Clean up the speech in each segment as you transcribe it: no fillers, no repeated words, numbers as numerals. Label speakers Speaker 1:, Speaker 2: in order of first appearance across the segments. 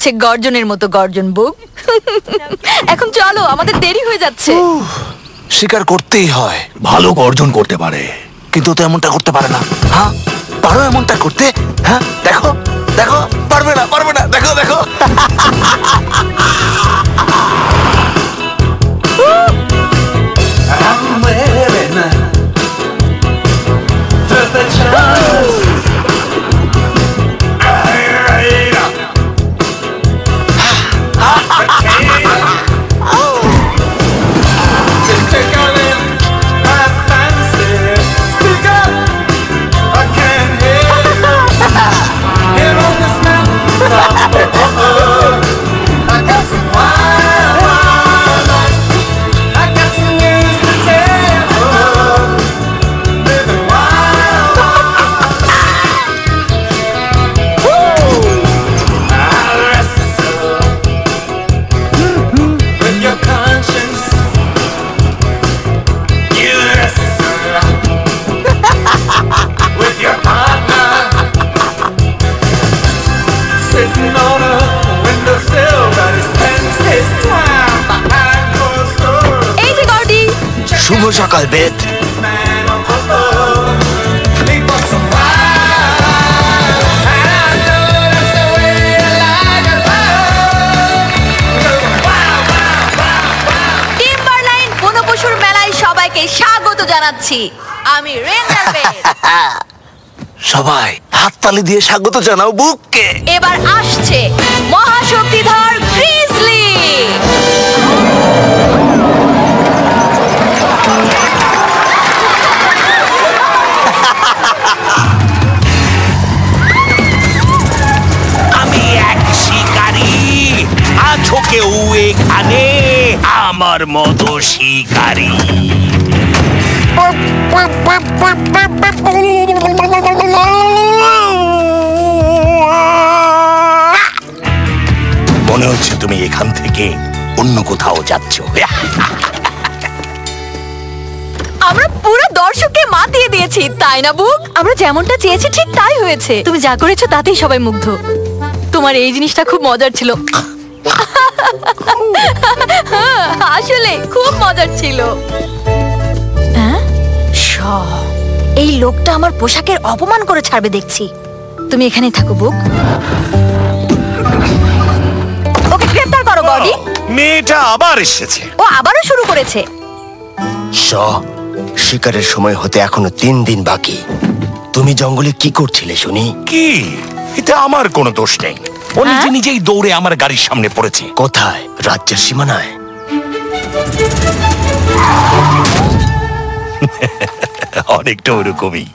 Speaker 1: হচ্ছে গর্জনের মতো গর্জন বুক। এখন চলো, আমাদের দেরি হয়ে যাচ্ছে।
Speaker 2: শিকার করতেই হয়। ভালো গর্জন করতে পারে, কিন্তু তো এমনটা করতে পারে না। হ্যাঁ, পারো এমনটা করতে? হ্যাঁ, দেখো দেখো, পারবে না পারবে না, দেখো দেখো। শুভ সকাল বেথ।
Speaker 1: টিম্বারলাইন বনপশুর মেলায় সবাইকে স্বাগত জানাচ্ছি। আমি রেঞ্জার বেথ।
Speaker 2: সবাই হাততালি দিয়ে স্বাগত জানাও বুককে।
Speaker 1: এবার আসছে মহাশক্তিধর গ্রিজলি।
Speaker 3: আমি এক শিকারী, আছো কেউ এখানে আমার মতো শিকারী? মনে হচ্ছে তুমি এখান থেকে অন্য কোথাও যাচ্ছ।
Speaker 1: আমরা পুরো দর্শককে মাতিয়ে দিয়েছি, তাই না বুক? আমরা যেমনটা চেয়েছি ঠিক তাই হয়েছে। তুমি যা করেছো তাতেই সবাই মুগ্ধ। তোমার এই জিনিসটা খুব মজার ছিল। আসলে খুব মজার ছিল। হ্যাঁ, এই লোকটা আমার পোশাকের অপমান করে ছাড়বে দেখছি। তুমি এখানেই থাকো বুক। ওকে গ্রেফতার করো গডি।
Speaker 3: মেয়েটা আবার এসেছে।
Speaker 1: ও আবারও শুরু করেছে।
Speaker 4: শিকারের সময় হতে এখনো 3 দিন বাকি। তুমি জঙ্গলে কি করছিলে শুনি?
Speaker 3: কি? এটা আমার কোনো দোষ নেই। ও নিজে নিজেই দৌড়ে আমার গাড়ির সামনে পড়েছে।
Speaker 4: কোথায়? রাজ্যের সীমানায়?
Speaker 3: অনেকটা ওরকমই।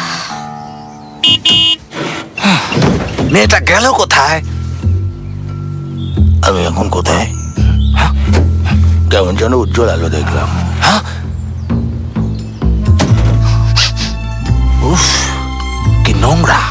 Speaker 2: মেয়েটা গেল কোথায়? আমি এখন কোথায়? কেমন যেন উজ্জ্বল আলো দেখলাম। হ্যাঁ, উফ, কি নোংরা।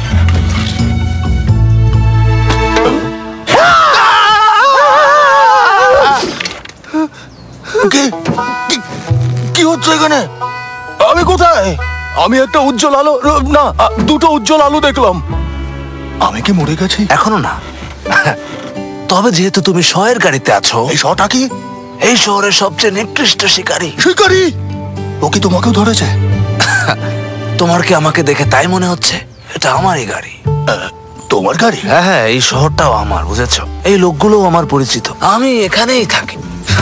Speaker 2: কি হচ্ছে এখানে? আমি কোথায়?
Speaker 5: আমি একটা উজ্জ্বল আলো, না, 2টো উজ্জ্বল আলো দেখলাম। আমি কি মরে গেছি?
Speaker 2: এখনো না। তবে যেহেতু তুমি শয়ের গাড়িতে আছো,
Speaker 5: এই শটা কি?
Speaker 2: এই শহরের সবচেয়ে নিকৃষ্ট শিকারী।
Speaker 5: শিকারী? ও কি তোমাকেও ধরেছে?
Speaker 2: তোমার কি আমাকে দেখে তাই মনে হচ্ছে? এটা আমারই গাড়ি।
Speaker 5: তোমার গাড়ি?
Speaker 2: হ্যাঁ হ্যাঁ, এই শহরটাও আমার, বুঝেছো? এই লোকগুলোও আমার পরিচিত। আমি এখানেই থাকি।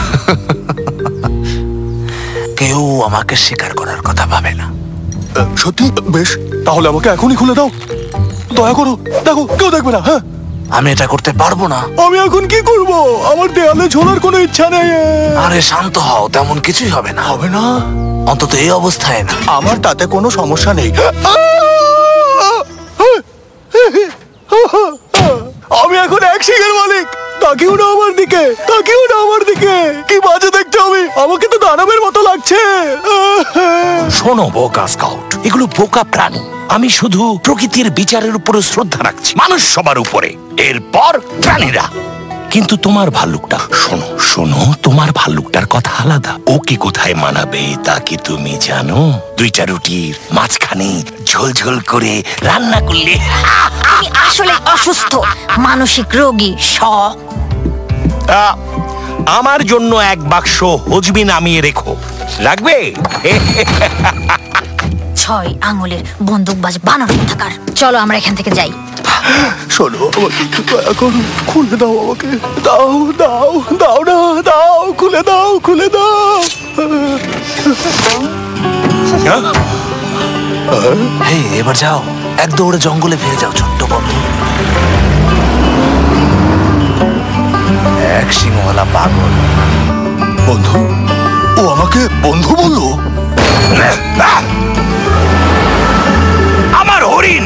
Speaker 2: কেউ আমাকে শিকার করার কথা ভাবে না।
Speaker 5: সত্যি? বেশ, তাহলে আমাকে এখনই খুলে দাও, দয়া করো। দেখো, কেউ দেখবে না। হ্যাঁ,
Speaker 2: আমি এটা করতে পারবো না।
Speaker 5: আমি এখন কি করব? আমার দেয়ালে ঝোলার কোনো ইচ্ছা নেই।
Speaker 2: আরে শান্ত হও, তেমন কিছুই হবে না।
Speaker 5: হবে না?
Speaker 2: অন্তত এই অবস্থায় না।
Speaker 5: আমার তাতে কোনো সমস্যা নেই। আমি এখন এক শিখের মালিক। তাকিও না আমার দিকে, তাকিও না আমার দিকে। কি বাজে দেখতে হবে, আমাকে তো দানবের মতো লাগছে।
Speaker 3: শোনো বোকা স্কাউট, এগুলো বোকা প্রাণী। আমি শুধু প্রকৃতির বিচারের উপরে শ্রদ্ধা রাখছি, মানুষ সবার উপরে, এরপর প্রাণীরা। কিন্তু তোমার ভাল্লুকটা শোনো শোনো, তোমার ভাল্লুকটার কথা আলাদা। ওকে কোথায় মানাবে তা কি তুমি জানো? 2টা রুটির মাঝখানে ঝোল করে রান্না করলে।
Speaker 1: আমি আসলে অসুস্থ, মানসিক রোগী।
Speaker 3: আমার জন্য 1 বাক্স হজমি নামিয়ে রেখো। রাখবে?
Speaker 1: 6 আঙুলের বন্দুকবাজ বানর থাকার। চলো আমরা এখান থেকে যাই।
Speaker 5: শোনো, আমাকে একটু দয়া করো, খুলে দাও আমাকে। দাও দাও দাও না, দাও, খুলে দাও, খুলে দাও।
Speaker 2: হেই, এবার যাও, এক দৌড়ে জঙ্গলে ফিরে যাও ছোট্ট বন্ধু। এক সিংহওয়ালা পাগল।
Speaker 5: বন্ধু? ও আমাকে বন্ধু বললো?
Speaker 3: আমার হরিণ,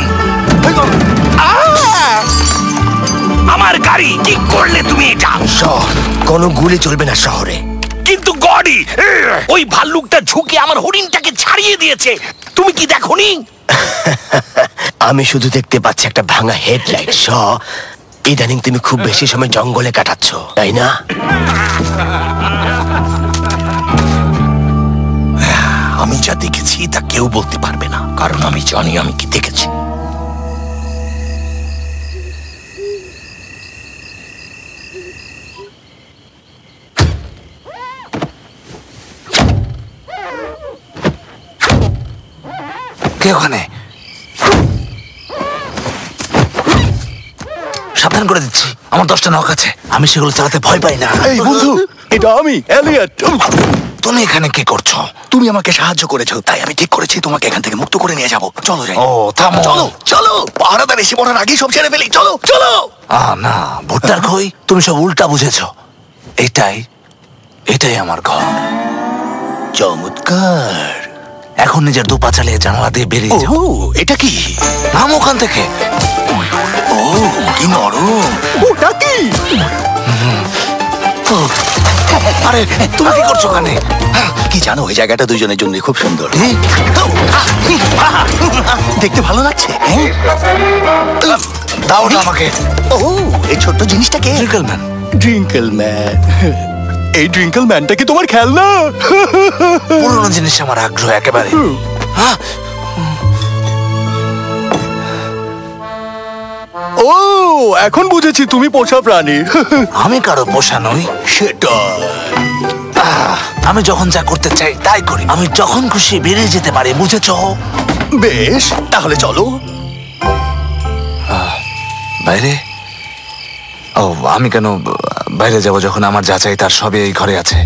Speaker 3: আমার গাড়ি, কি করলে তুমি এটা?
Speaker 4: কোনো গুলি চলবে না শহরে।
Speaker 3: কিন্তু গডি, ওই ভাল্লুকটা ঝুঁকে আমার হরিণটাকে ছাড়িয়ে দিয়েছে। তুমি কি দেখোনি?
Speaker 4: আমি শুধু দেখতে পাচ্ছি একটা ভাঙা হেডলাইট। ইদানিং তুমি খুব বেশি সময় জঙ্গলে কাটাচ্ছ, তাই না?
Speaker 3: আমি যা দেখেছি তা কেউ বলতে পারবে না, কারণ আমি জানি আমি কি দেখেছি।
Speaker 2: কে ওখানে? সাবধান করে দিচ্ছি, আমার 10টা নখ আছে, আমি সেগুলো চালাতে ভয় পাই না।
Speaker 5: এই বন্ধু, এটা আমি এলিয়ট।
Speaker 2: তুমি এখানে কি করছো?
Speaker 5: তুমি আমাকে সাহায্য করেছো, তাই আমি ঠিক করেছি তোমাকে এখান থেকে মুক্ত করে নিয়ে যাবো। চলো যাই।
Speaker 2: ও থামো।
Speaker 5: চলো চলো, পাহারাদার এসে পড়ার আগেই সব ছেড়ে ফেলি। চলো চলো।
Speaker 2: না, ভুট্টার খই, তুমি সব উল্টা বুঝেছো। এটাই আমার ঘর।
Speaker 5: চমৎকার।
Speaker 2: এখন নিজের 2 পা চালিয়ে জানালা দিয়ে বেরিয়ে যাও।
Speaker 5: এটা কি?
Speaker 2: নাম ওখান থেকে।
Speaker 5: ও, কি নরম। ওটা কি?
Speaker 2: আরে তুমি কি করছো ওখানে?
Speaker 5: কি জানো, এই জায়গাটা দুজনের জন্য খুব সুন্দর। দেখতে ভালো লাগছে।
Speaker 2: দাও না আমাকে।
Speaker 5: ও, এই ছোট্ট জিনিসটাকে
Speaker 2: ট্রিকলম্যান।
Speaker 5: ড্রিঙ্কল ম্যান। এই ড্রিঙ্কল ম্যানটা কি তোমার খেলনা?
Speaker 2: পুরোনো জিনিস আমার আগ্রহ একেবারে।
Speaker 5: ও, এখন বুঝেছি তুমি পোষা প্রাণী।
Speaker 2: আমি কারো পোষা নই।
Speaker 5: সেটা
Speaker 2: আমি যখন যা করতে চাই তাই করি। আমি যখন খুশি বেরিয়ে যেতে পারি, বুঝেছো?
Speaker 5: বেশ, তাহলে চলো।
Speaker 2: বাইরে? ও, আমি কেন বাইরে যাব যখন আমার যা চাই তার সবই এই ঘরে আছে?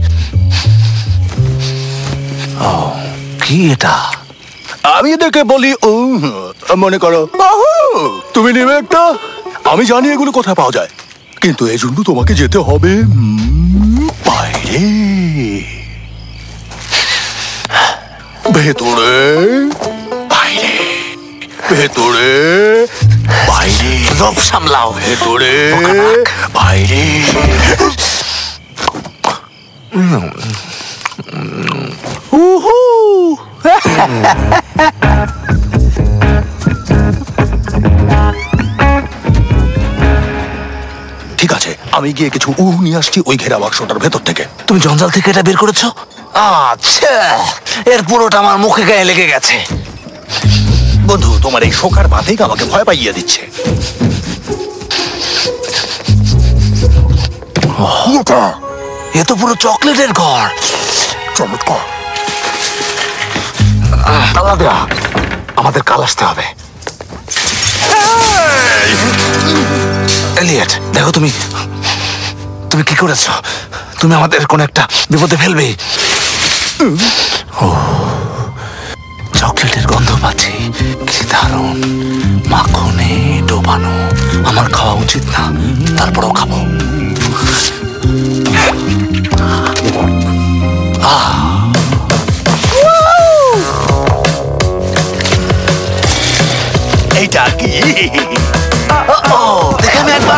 Speaker 2: ও, কি এটা?
Speaker 5: আমি এদেরকে বলি ও, মনে করো আহু, তুমি নেবে একটা। আমি জানি এগুলো কোথায় পাওয়া যায়, কিন্তু এই জন্য তোমাকে যেতে হবে বাইরে, ভেতরে, বাইরে, ভেতরে, বাইরে,
Speaker 2: লোভ সামলাও।
Speaker 5: ভেতরে,
Speaker 2: বোকানাক।
Speaker 5: বাইরে। উহু। ঠিক আছে, আমি গিয়ে কিছু নিয়ে আসছি ওই ঘেরা বাক্সটার ভেতর থেকে।
Speaker 2: তুমি জঞ্জাল থেকে এটা বের করেছো? আচ্ছা, এর পুরোটা আমার মুখে গায়ে লেগে গেছে।
Speaker 5: বন্ধু, তোমার এই শোকার বাতিক আমাকে ভয় পাইয়ে দিচ্ছে।
Speaker 2: এ তো পুরো চকলেটের ঘর।
Speaker 5: চমৎকার।
Speaker 2: আমাদের কাল আসতে হবে। এলিয়ট, দেখো তুমি কি করেছো? তুমি আমাদের কোন একটা বিপদে ফেলবে। চকলেটের গন্ধ পাচ্ছি, কি দারুণ, মাখনে ডোবানো। আমার খাওয়া উচিত না, তারপরেও খাবো।
Speaker 5: এইটা কি?
Speaker 2: দেখে আমি একবার।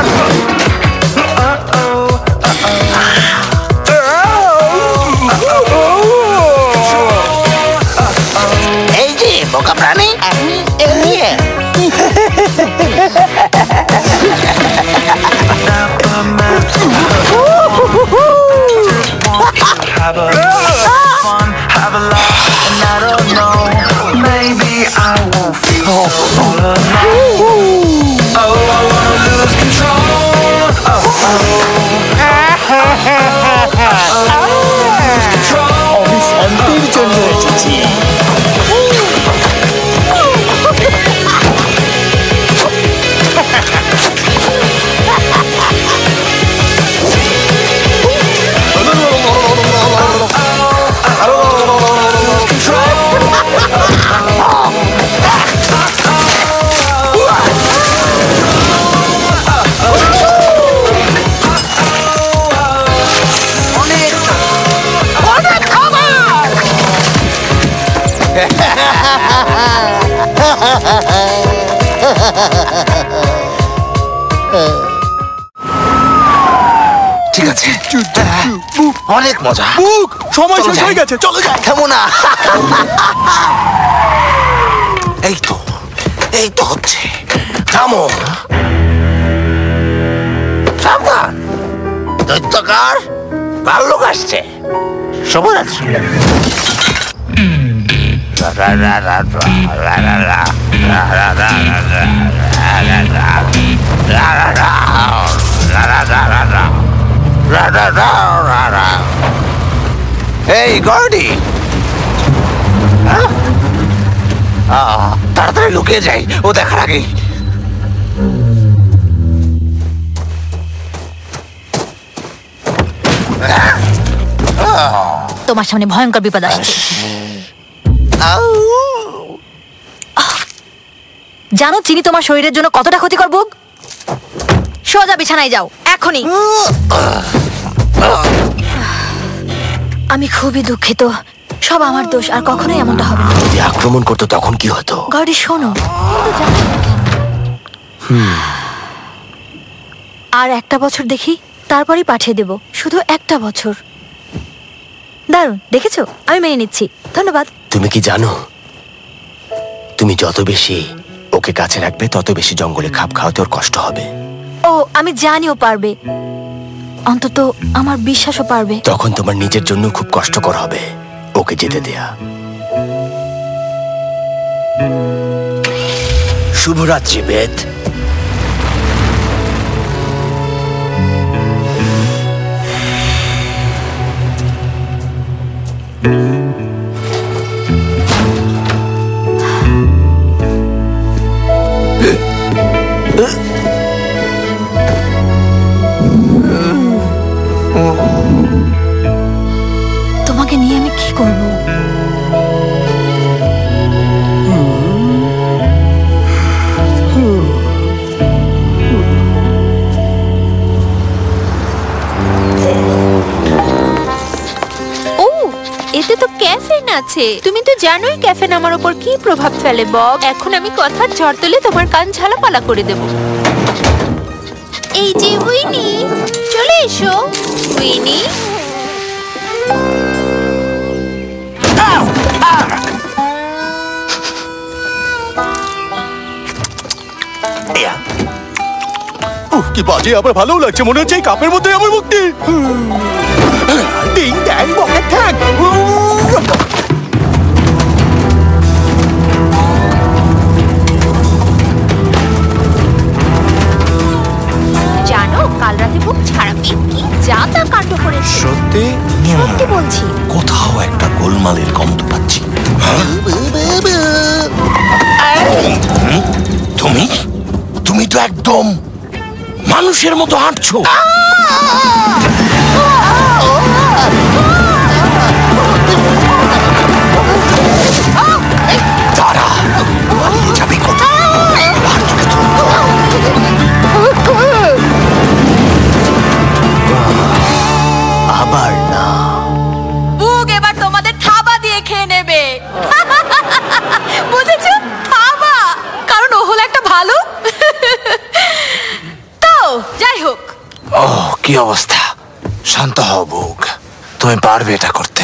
Speaker 4: এই যে বোকা প্রাণী, আমি alien.
Speaker 6: Have a little fun, have a laugh, and I don't know, maybe I won't feel all alone. Oh, I wanna lose control. Lose control.
Speaker 5: শান্তির জন্য এসেছি।
Speaker 2: ঠিক আছে, অনেক মজা।
Speaker 5: বুক, সময়
Speaker 2: চলো
Speaker 5: শেষ
Speaker 2: যাই।
Speaker 5: হয়ে গেছে, চলো যাই।
Speaker 2: কেমন না? এই তো হচ্ছে। থামো, সাবধান, দৈত্যকার ভাল্লুক আসছে। শুভরাত্রি। এই গর্ডি, তাড়াতাড়ি লুকিয়ে যাই ও দেখার আগেই।
Speaker 1: তোমার সামনে ভয়ঙ্কর বিপদ আসছে। জানো চিনি তোমার শরীরের জন্য কতটা ক্ষতিকর বুক? সোজা বিছানায় যাও এখনই। আমি খুবই দুঃখিত, সব আমার দোষ, আর কখনোই এমনটা হবে না।
Speaker 4: যদি আক্রমণ করতো তখন কি হতো?
Speaker 1: গর্ডি শোনো, তুমি তো জানো না কেন। আর একটা বছর দেখি, তারপরই পাঠিয়ে দেব। শুধু একটা বছর। দারুণ, দেখেছো? আমি মেনে নিচ্ছি। ধন্যবাদ।
Speaker 4: তুমি কি জানো, তুমি যত বেশি ওকে কাছে রাখবে তত বেশি জঙ্গলে খাপ খাওয়াতে ওর কষ্ট হবে।
Speaker 1: ও, আমি জানি ও পারবে, অন্তত আমার বিশ্বাসও পারবে।
Speaker 4: তখন তোমার নিজের জন্য খুব কষ্টকর হবে ওকে যেতে দেয়া। শুভরাত্রি বেথ।
Speaker 1: তোমাকে নিয়ে আমি কি করব?
Speaker 7: ও, এতে তো ক্যাফেন আছে। তুমি তো জানোই ক্যাফেন আমার উপর কি প্রভাব ফেলে বব। এখন আমি কথার ঝড় তুলে তোমার কান ঝালাপালা করে দেব। এই যে উইনি, চলে এসো উইনি।
Speaker 5: উফ, কি বাজে, আবার ভালো লাগছে। মনে হচ্ছে এই কাপের মধ্যে আমার মুক্তি। টিং ট্যাং বকেট ঠ্যাং।
Speaker 7: জানো কাল রাতে বুক ছাড়াবি কি যা তা কাণ্ড করেছে।
Speaker 3: সত্যি?
Speaker 1: সত্যি বলছি।
Speaker 3: কোথাও একটা গোলমালের গন্ধ পাচ্ছি। তুমি তুমি তো একদম মানুষের মতো হাঁটছো। তারা পালিয়ে যাবে কোথায়? এবার তোকে ধরবো।
Speaker 4: আবার না।
Speaker 1: বুক এবার তোমাদের থাবা দিয়ে খেয়ে নেবে। বুঝেছো? থাবা, কারণ ও হলো একটা ভালো। তো যাই হোক,
Speaker 2: কি অবস্থা। শান্ত হও বুক, তুমি পারবে এটা করতে।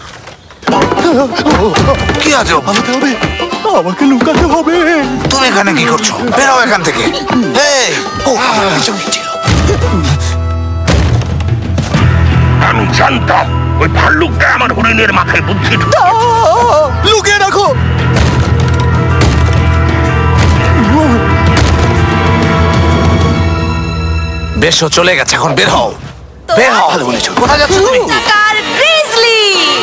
Speaker 2: কি আজব,
Speaker 5: পালাতে হবে, আমাকে লুকাতে হবে।
Speaker 2: তুমি এখানে কি করছো? বেরাও এখান থেকে। এই, ও আমার পিছনে ছিল।
Speaker 3: জানতাম ওই ভাল্লুকটা আমার হরিণের মাথায় বুদ্ধি ঢুকিয়েছে।
Speaker 5: লুকিয়ে রাখো।
Speaker 2: বেশ, ও চলে গেছে, এখন বের হও, বের হও। ভালো বলেছো। কোথায় যাচ্ছ তুমি?
Speaker 1: টাকার গ্রিজলি।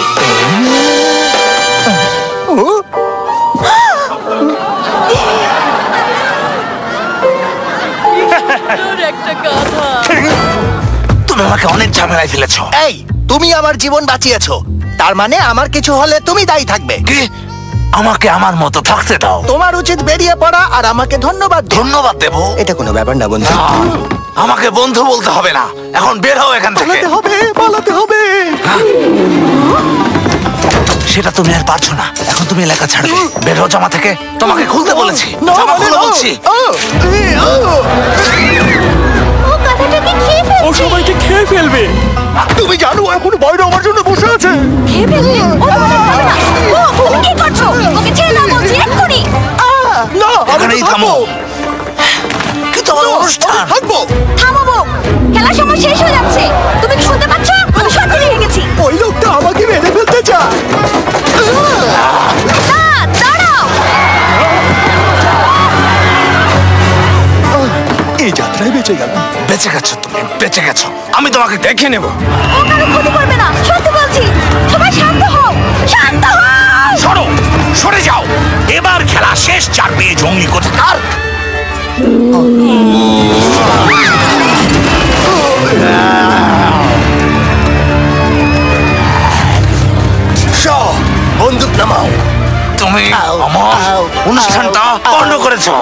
Speaker 1: একটা গাধা।
Speaker 2: তুমি আমাকে অনেক ঝামেলায় ফেলেছো।
Speaker 4: এই, তুমি আমার জীবন বাঁচিয়েছো, তার মানে আমার কিছু হলে তুমি দায়ী থাকবে।
Speaker 2: কি? আমাকে আমার মতো থাকতে দাও।
Speaker 4: তোমার উচিত বেরিয়ে পড়া আর আমাকে ধন্যবাদ দেওয়া।
Speaker 2: ধন্যবাদ দেবো?
Speaker 4: এটা কোনো ব্যাপার না বন্ধু।
Speaker 2: আমাকে বন্ধু বলতে হবে না, এখন বের হও এখান থেকে।
Speaker 5: পালাতে হবে, পালাতে হবে।
Speaker 2: সেটা তুমি আর পারছো না, এখন তুমি এলাকা ছাড়বে। বের হও জামা থেকে, তোমাকে খুলতে বলেছি।
Speaker 5: না,
Speaker 2: জামা
Speaker 5: মানে
Speaker 2: খুলো
Speaker 5: না।
Speaker 2: বলছি।
Speaker 7: ও গাধাটাকে খেয়ে
Speaker 5: ও
Speaker 7: ফেলছে।
Speaker 5: সবাইকে খেয়ে ফেলবে। তুমি জানো এখন বাইরে আমার জন্য বসে আছে।
Speaker 1: খেয়ে ফেলবে? ও তোমাদের খাবে না। ও, তুমি কি করছো? ওকে ছেড়ে দাও বলছি, এক্ষুনি।
Speaker 5: না, আমি
Speaker 2: এখানেই থামো। কিন্তু আমার অনুষ্ঠান।
Speaker 5: থাকবো।
Speaker 1: থামো বউ, খেলার সময় শেষ হয়ে যাচ্ছে। তুমি কি শুনতে পাচ্ছ? আমি সত্যি রেগে গেছি।
Speaker 5: ওই লোকটা আমাকে মেরে ফেলতে চায়।
Speaker 1: না, দাঁড়াও।
Speaker 5: এই যাত্রায় বেঁচে গেলাম।
Speaker 2: বেঁচে গেছো তুমি, বেঁচে গেছো। আমি তোমাকে দেখে নেব।
Speaker 1: ও কারো ক্ষতি করবে না, সত্যি বলছি। সবাই শান্ত হও, শান্ত হও।
Speaker 3: সরো, সরে যাও। এবার খেলা শেষ। চার পেয়ে জঙ্গলি কোথাকার।
Speaker 4: বন্দুক নামাও।
Speaker 2: তুমি আমার অনুষ্ঠানটা বন্ধ করেছো।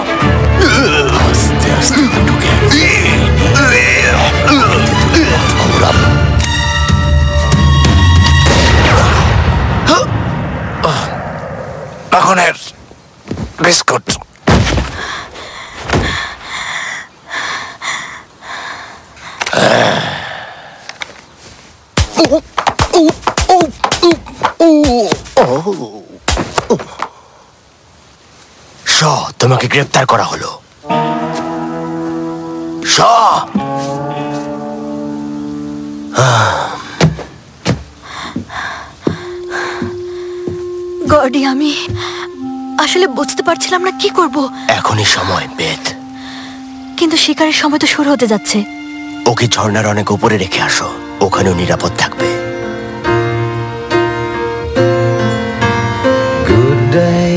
Speaker 2: মাখনের বিস্কুট।
Speaker 4: তোমাকে গ্রেফতার করা হলো।
Speaker 1: গর্ডি, আমি আসলে বুঝতে পারছিলাম না কি করব।
Speaker 4: এখনই সময়, বেথ।
Speaker 1: কিন্তু শিকারের সময় তো শুরু হতে যাচ্ছে।
Speaker 4: ওকে ঝর্ণার অনেক উপরে রেখে আসো, ওখানেও নিরাপদ থাকবে।
Speaker 6: Good day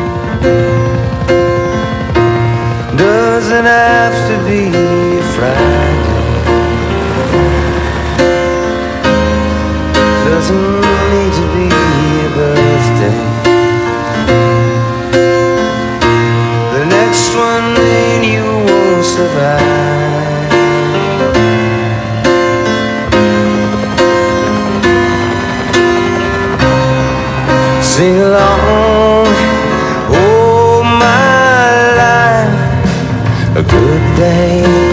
Speaker 6: doesn't have to be a Friday. Doesn't need to be a birthday. The next one then you won't survive. Sing along, oh my life, a good day.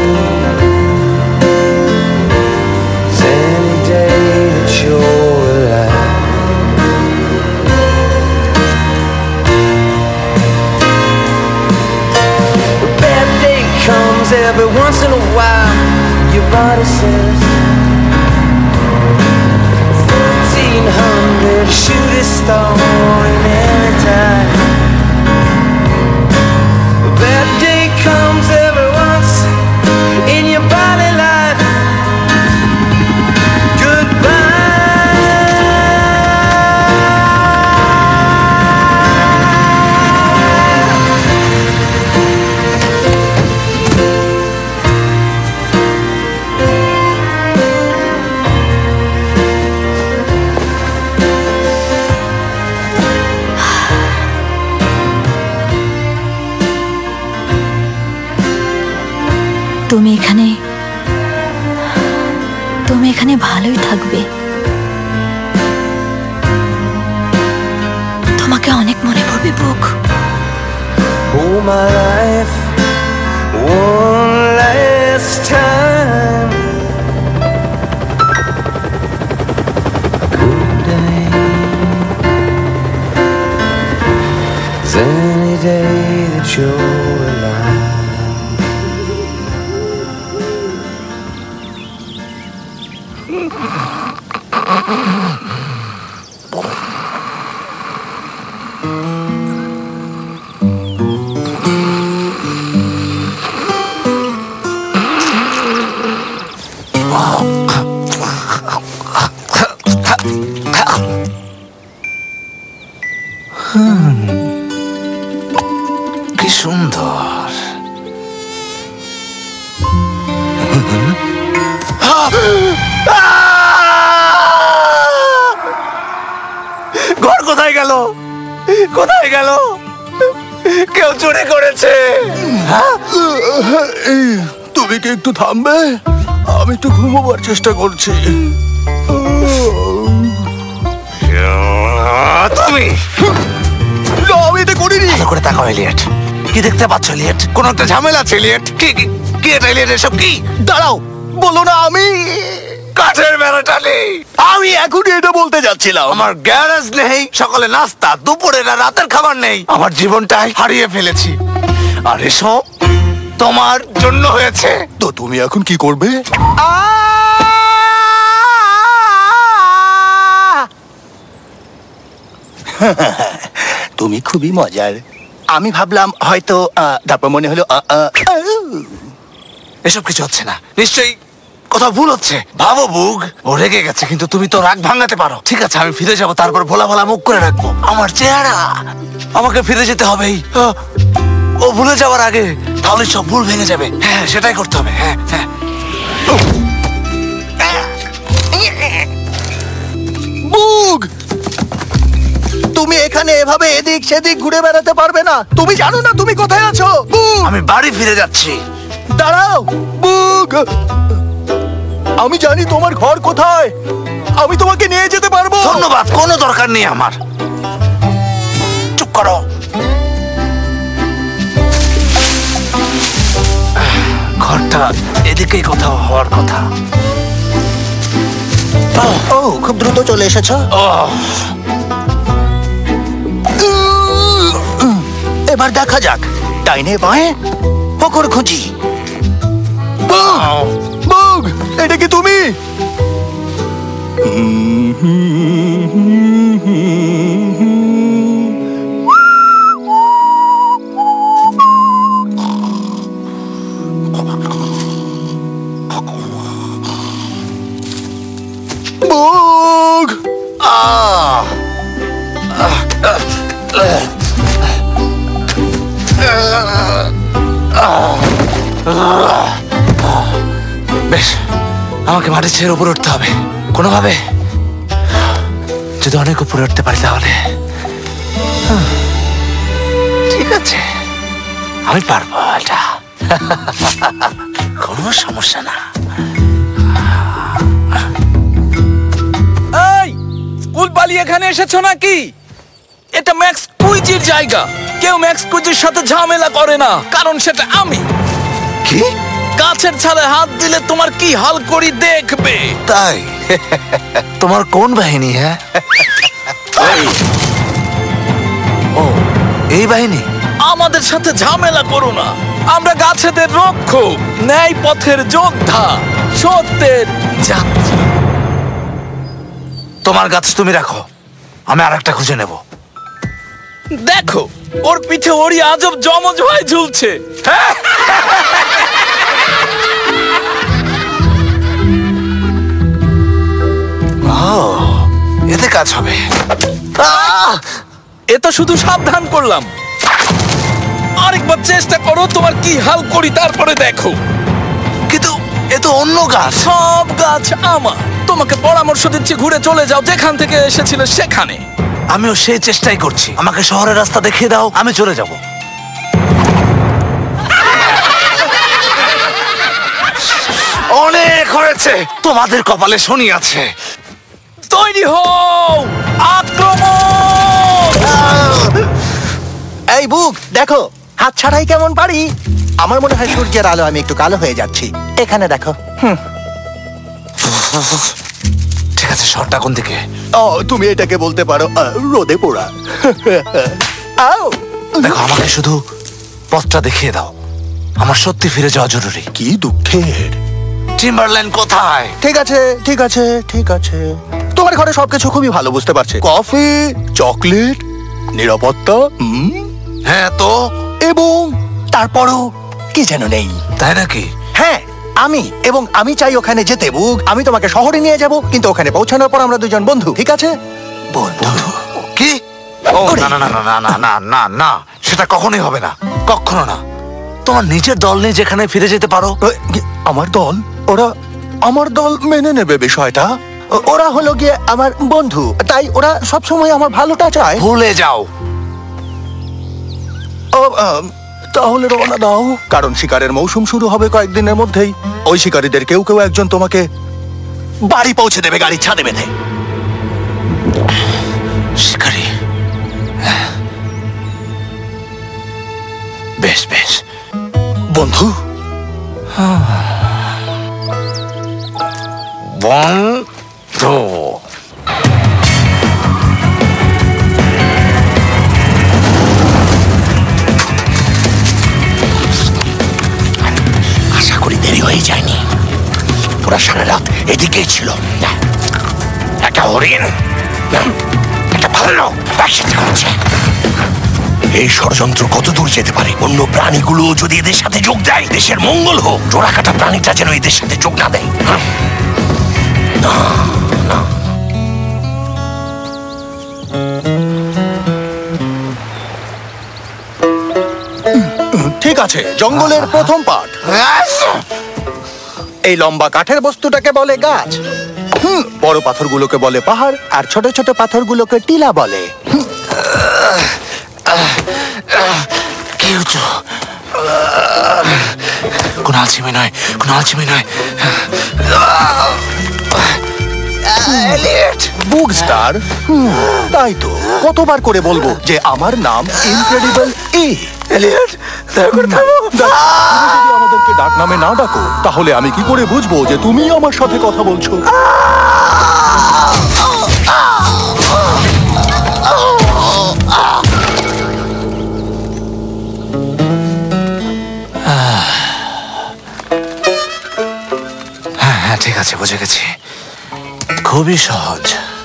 Speaker 6: It's any day that you're alive. A bad day comes every once in a while. Your body says 1300 shoot a star in any time. A bad day comes every once in your body life.
Speaker 1: তুমি এখানে ভালোই থাকবে। তোমাকে অনেক মনে পড়বে বুক।
Speaker 6: Oh my life, one last time. Good day, it's any day that you're alive.
Speaker 2: কি সুন্দর।
Speaker 4: ঘর কোথায় গেল? কোথায় গেল? কেউ চুরি করেছে।
Speaker 5: তুমি কি একটু থামবে? আমি একটু ঘুমোবার চেষ্টা করছি।
Speaker 2: তুমি
Speaker 5: না, আমি এটা করিনি।
Speaker 2: ভালো করে তাকাও এলিয়েট। কি দেখতে পাচ্ছ এলিয়েট? কোন একটা ঝামেলা আছে এলিয়েট। কি কি কি এটা এলিয়েট? এসব কি?
Speaker 5: দাঁড়াও, বলো না আমি
Speaker 2: কাঠের বেড়াটা নেই।
Speaker 5: আমি এখনই এটা বলতে যাচ্ছিলাম।
Speaker 2: আমার গ্যারেজ নেই, সকালে নাস্তা, দুপুরের আর রাতের খাবার নেই। আমার জীবনটাই হারিয়ে ফেলেছি। আর এসব তোমার জন্য হয়েছে।
Speaker 5: তো তুমি এখন কি করবে? তুমি খুবই মজার। আমি ভাবলাম হয়তো তারপর মনে হলো
Speaker 2: এসব কিছু হচ্ছে না, নিশ্চয়ই কোথাও ভুল হচ্ছে। ভাবো বুগ, ও রেগে গেছে, কিন্তু তুমি তো রাগ ভাঙাতে পারো। ঠিক আছে, আমি ফিরে যাব, তারপর ভোলা ভোলা মুখ করে রাখবো। আমার চেহারা, আমাকে ফিরে যেতে হবেই। ও ভুলে যাওয়ার আগে, তাহলে সব ভুল ভেঙে যাবে। হ্যাঁ, সেটাই করতে হবে। হ্যাঁ হ্যাঁ।
Speaker 5: বুগ, তুমি এখানে এভাবে এদিক সেদিক ঘুরে বেড়াতে পারবে না। তুমি জানো না তুমি কোথায় আছো? বুগ,
Speaker 2: আমি বাড়ি ফিরে যাচ্ছি।
Speaker 5: দাঁড়াও বুগ, আমি জানি তোমার ঘর কোথায়। আমি তোমাকে নিয়ে যেতে পারবো।
Speaker 2: ধন্যবাদ, কোনো দরকার নেই আমার। চুপ করো। ঘরটা এদিকেই কোথাও হওয়ার কথা।
Speaker 5: ও, খুব দ্রুত চলে এসেছো। এবার দেখা যাক, ডাইনে বাঁয়ে পকর খুঁজি। বুগ, এটা কি তুমি? বুগ,
Speaker 2: বেশ, আমাকে মাটি ছেড়ে উপরে উঠতে হবে কোনোভাবে। যদি অনেক উপরে উঠতে পারি তাহলে ঠিক আছে, আমি পারবো এটা। কোনো সমস্যা না।
Speaker 8: এই, স্কুল পালিয়ে এখানে এসেছো নাকি? এটা ম্যাক্স কুইজির জায়গা। কেউ ম্যাক্স কুইজির সাথে ঝামেলা করে না, কারণ সেটা আমি।
Speaker 2: কি?
Speaker 8: গাছের ছালে হাত দিলে তোমার কি হাল করি দেখবে।
Speaker 2: তাই? তোমার কোন বাহিনী? হ্যাঁ, ও, এই বাহিনী?
Speaker 8: আমাদের সাথে ঝামেলা করো না। আমরা গাছেদের রক্ষক, ন্যায় পথের যোদ্ধা, সত্যের যাত্রী।
Speaker 2: তোমার গাছ তুমি রাখো, আমি আর একটা খুঁজে নেব।
Speaker 8: দেখো, ওর পিঠে ওরই আজব জমজ ভাই ঝুলছে।
Speaker 2: এতে কাজ হবে।
Speaker 8: এ তো শুধু সাবধান করলাম। আরেকবার চেষ্টা করো, তোমার কি হাল করি তারপরে দেখো।
Speaker 2: কিন্তু এ তো অন্য গাছ।
Speaker 8: সব গাছ আমার। তোমাকে পরামর্শ দিচ্ছি, ঘুরে চলে যাও যেখান থেকে এসেছিলে সেখানে।
Speaker 2: আমিও সেই চেষ্টাই করছি। আমাকে শহরের রাস্তা দেখিয়ে দাও, আমি চলে যাব। অনেক হয়েছে, তোমাদের কপালে শনি আছে।
Speaker 8: তৈরি হও, আক্রমণ!
Speaker 5: এই বুগ, দেখো হাত ছাড়াই কেমন পারি। আমার মনে হয় সূর্যের আলো আমি একটু কালো হয়ে যাচ্ছি। এখানে দেখো।
Speaker 2: ঠিক আছে, শহরটা কোন দিকে?
Speaker 5: ও, তুমি এটাকে বলতে পারো রোদে পোড়া। আও,
Speaker 2: দেখো, আমাকে শুধু পথটা দেখিয়ে দাও। আমার সত্যি ফিরে যাওয়া জরুরি।
Speaker 5: কি দুঃখের।
Speaker 2: টিম্বারল্যান্ড কোথায়?
Speaker 5: ঠিক আছে, ঠিক আছে, ঠিক আছে। তোমার ঘরে সবকিছু খুবই ভালো, বুঝতে পারছি। কফি, চকলেট, নিরাপত্তা,
Speaker 2: হ্যাঁ তো
Speaker 5: এবং তারপরও কি যেন নেই।
Speaker 2: তাই নাকি?
Speaker 5: হ্যাঁ, আমি চাই ওখানে যেতে। বুক, আমি তোমাকে শহরে নিয়ে যাব, কিন্তু ওখানে পৌঁছানোর পর আমরা দুজন বন্ধু, ঠিক আছে?
Speaker 2: বন্ধু? কি? ও না না না না না না না না না, সেটা কখনোই হবে না, কখনো না। তোমার নিজের দল নিয়ে যেখানে ফিরে যেতে পারো।
Speaker 5: আমার দল? আমার দল মেনে নেবে বিষয়টা। ওরা হলো গিয়ে আমার বন্ধু, তাই ওরা সবসময় আমার ভালোটা চায়।
Speaker 2: ভুলে যাও।
Speaker 5: তাহলে রওনা দাও, কারণ শিকারের মৌসুম শুরু হবে কয়েকদিনের মধ্যেই। ওই শিকারীদের কেউ কেউ একজন তোমাকে বাড়ি পৌঁছে দেবে গাড়ি ছাদে বেঁধে।
Speaker 2: শিকারি? বেশ বেশ
Speaker 5: বন্ধু।
Speaker 2: বন্ধু।
Speaker 3: আশা করি দেরি হয়ে যায়নি। ওরা সারা রাত এদিকেই ছিল। একটা হরিণ, একটা ভাল্লুক একসাথে করছে। এই ষড়যন্ত্র কত দূর যেতে পারে? অন্য প্রাণীগুলো যদি এদের সাথে যোগ দেয়, দেশের মঙ্গল হোক। জোড়া কাটা প্রাণীটা যেন এদের সাথে যোগ না দেয়। না না,
Speaker 5: ঠিক আছে, জঙ্গলের প্রথম পার্ট। এই লম্বা কাঠের বস্তুটাকে বলে গাছ। বড় পাথরগুলোকে বলে পাহাড়, আর ছোট ছোট পাথরগুলোকে টিলা বলে।
Speaker 2: কি হচ্ছে? কোনো আলসেমি নয়, কোনো আলসেমি নয়।
Speaker 5: বুক স্টার। তাই তো কতবার করে বলবো যে আমার নাম ইনক্রেডিবল ই।
Speaker 2: এলিয়ট, দয়া করে থামো।
Speaker 5: তুমি যদি আমাদেরকে ডাক নামে না ডাকো, তাহলে আমি কি করে বুঝবো যে তুমি আমার সাথে কথা বলছো?
Speaker 2: হ্যাঁ হ্যাঁ, ঠিক আছে, বুঝে গেছি। খুবই সহজ।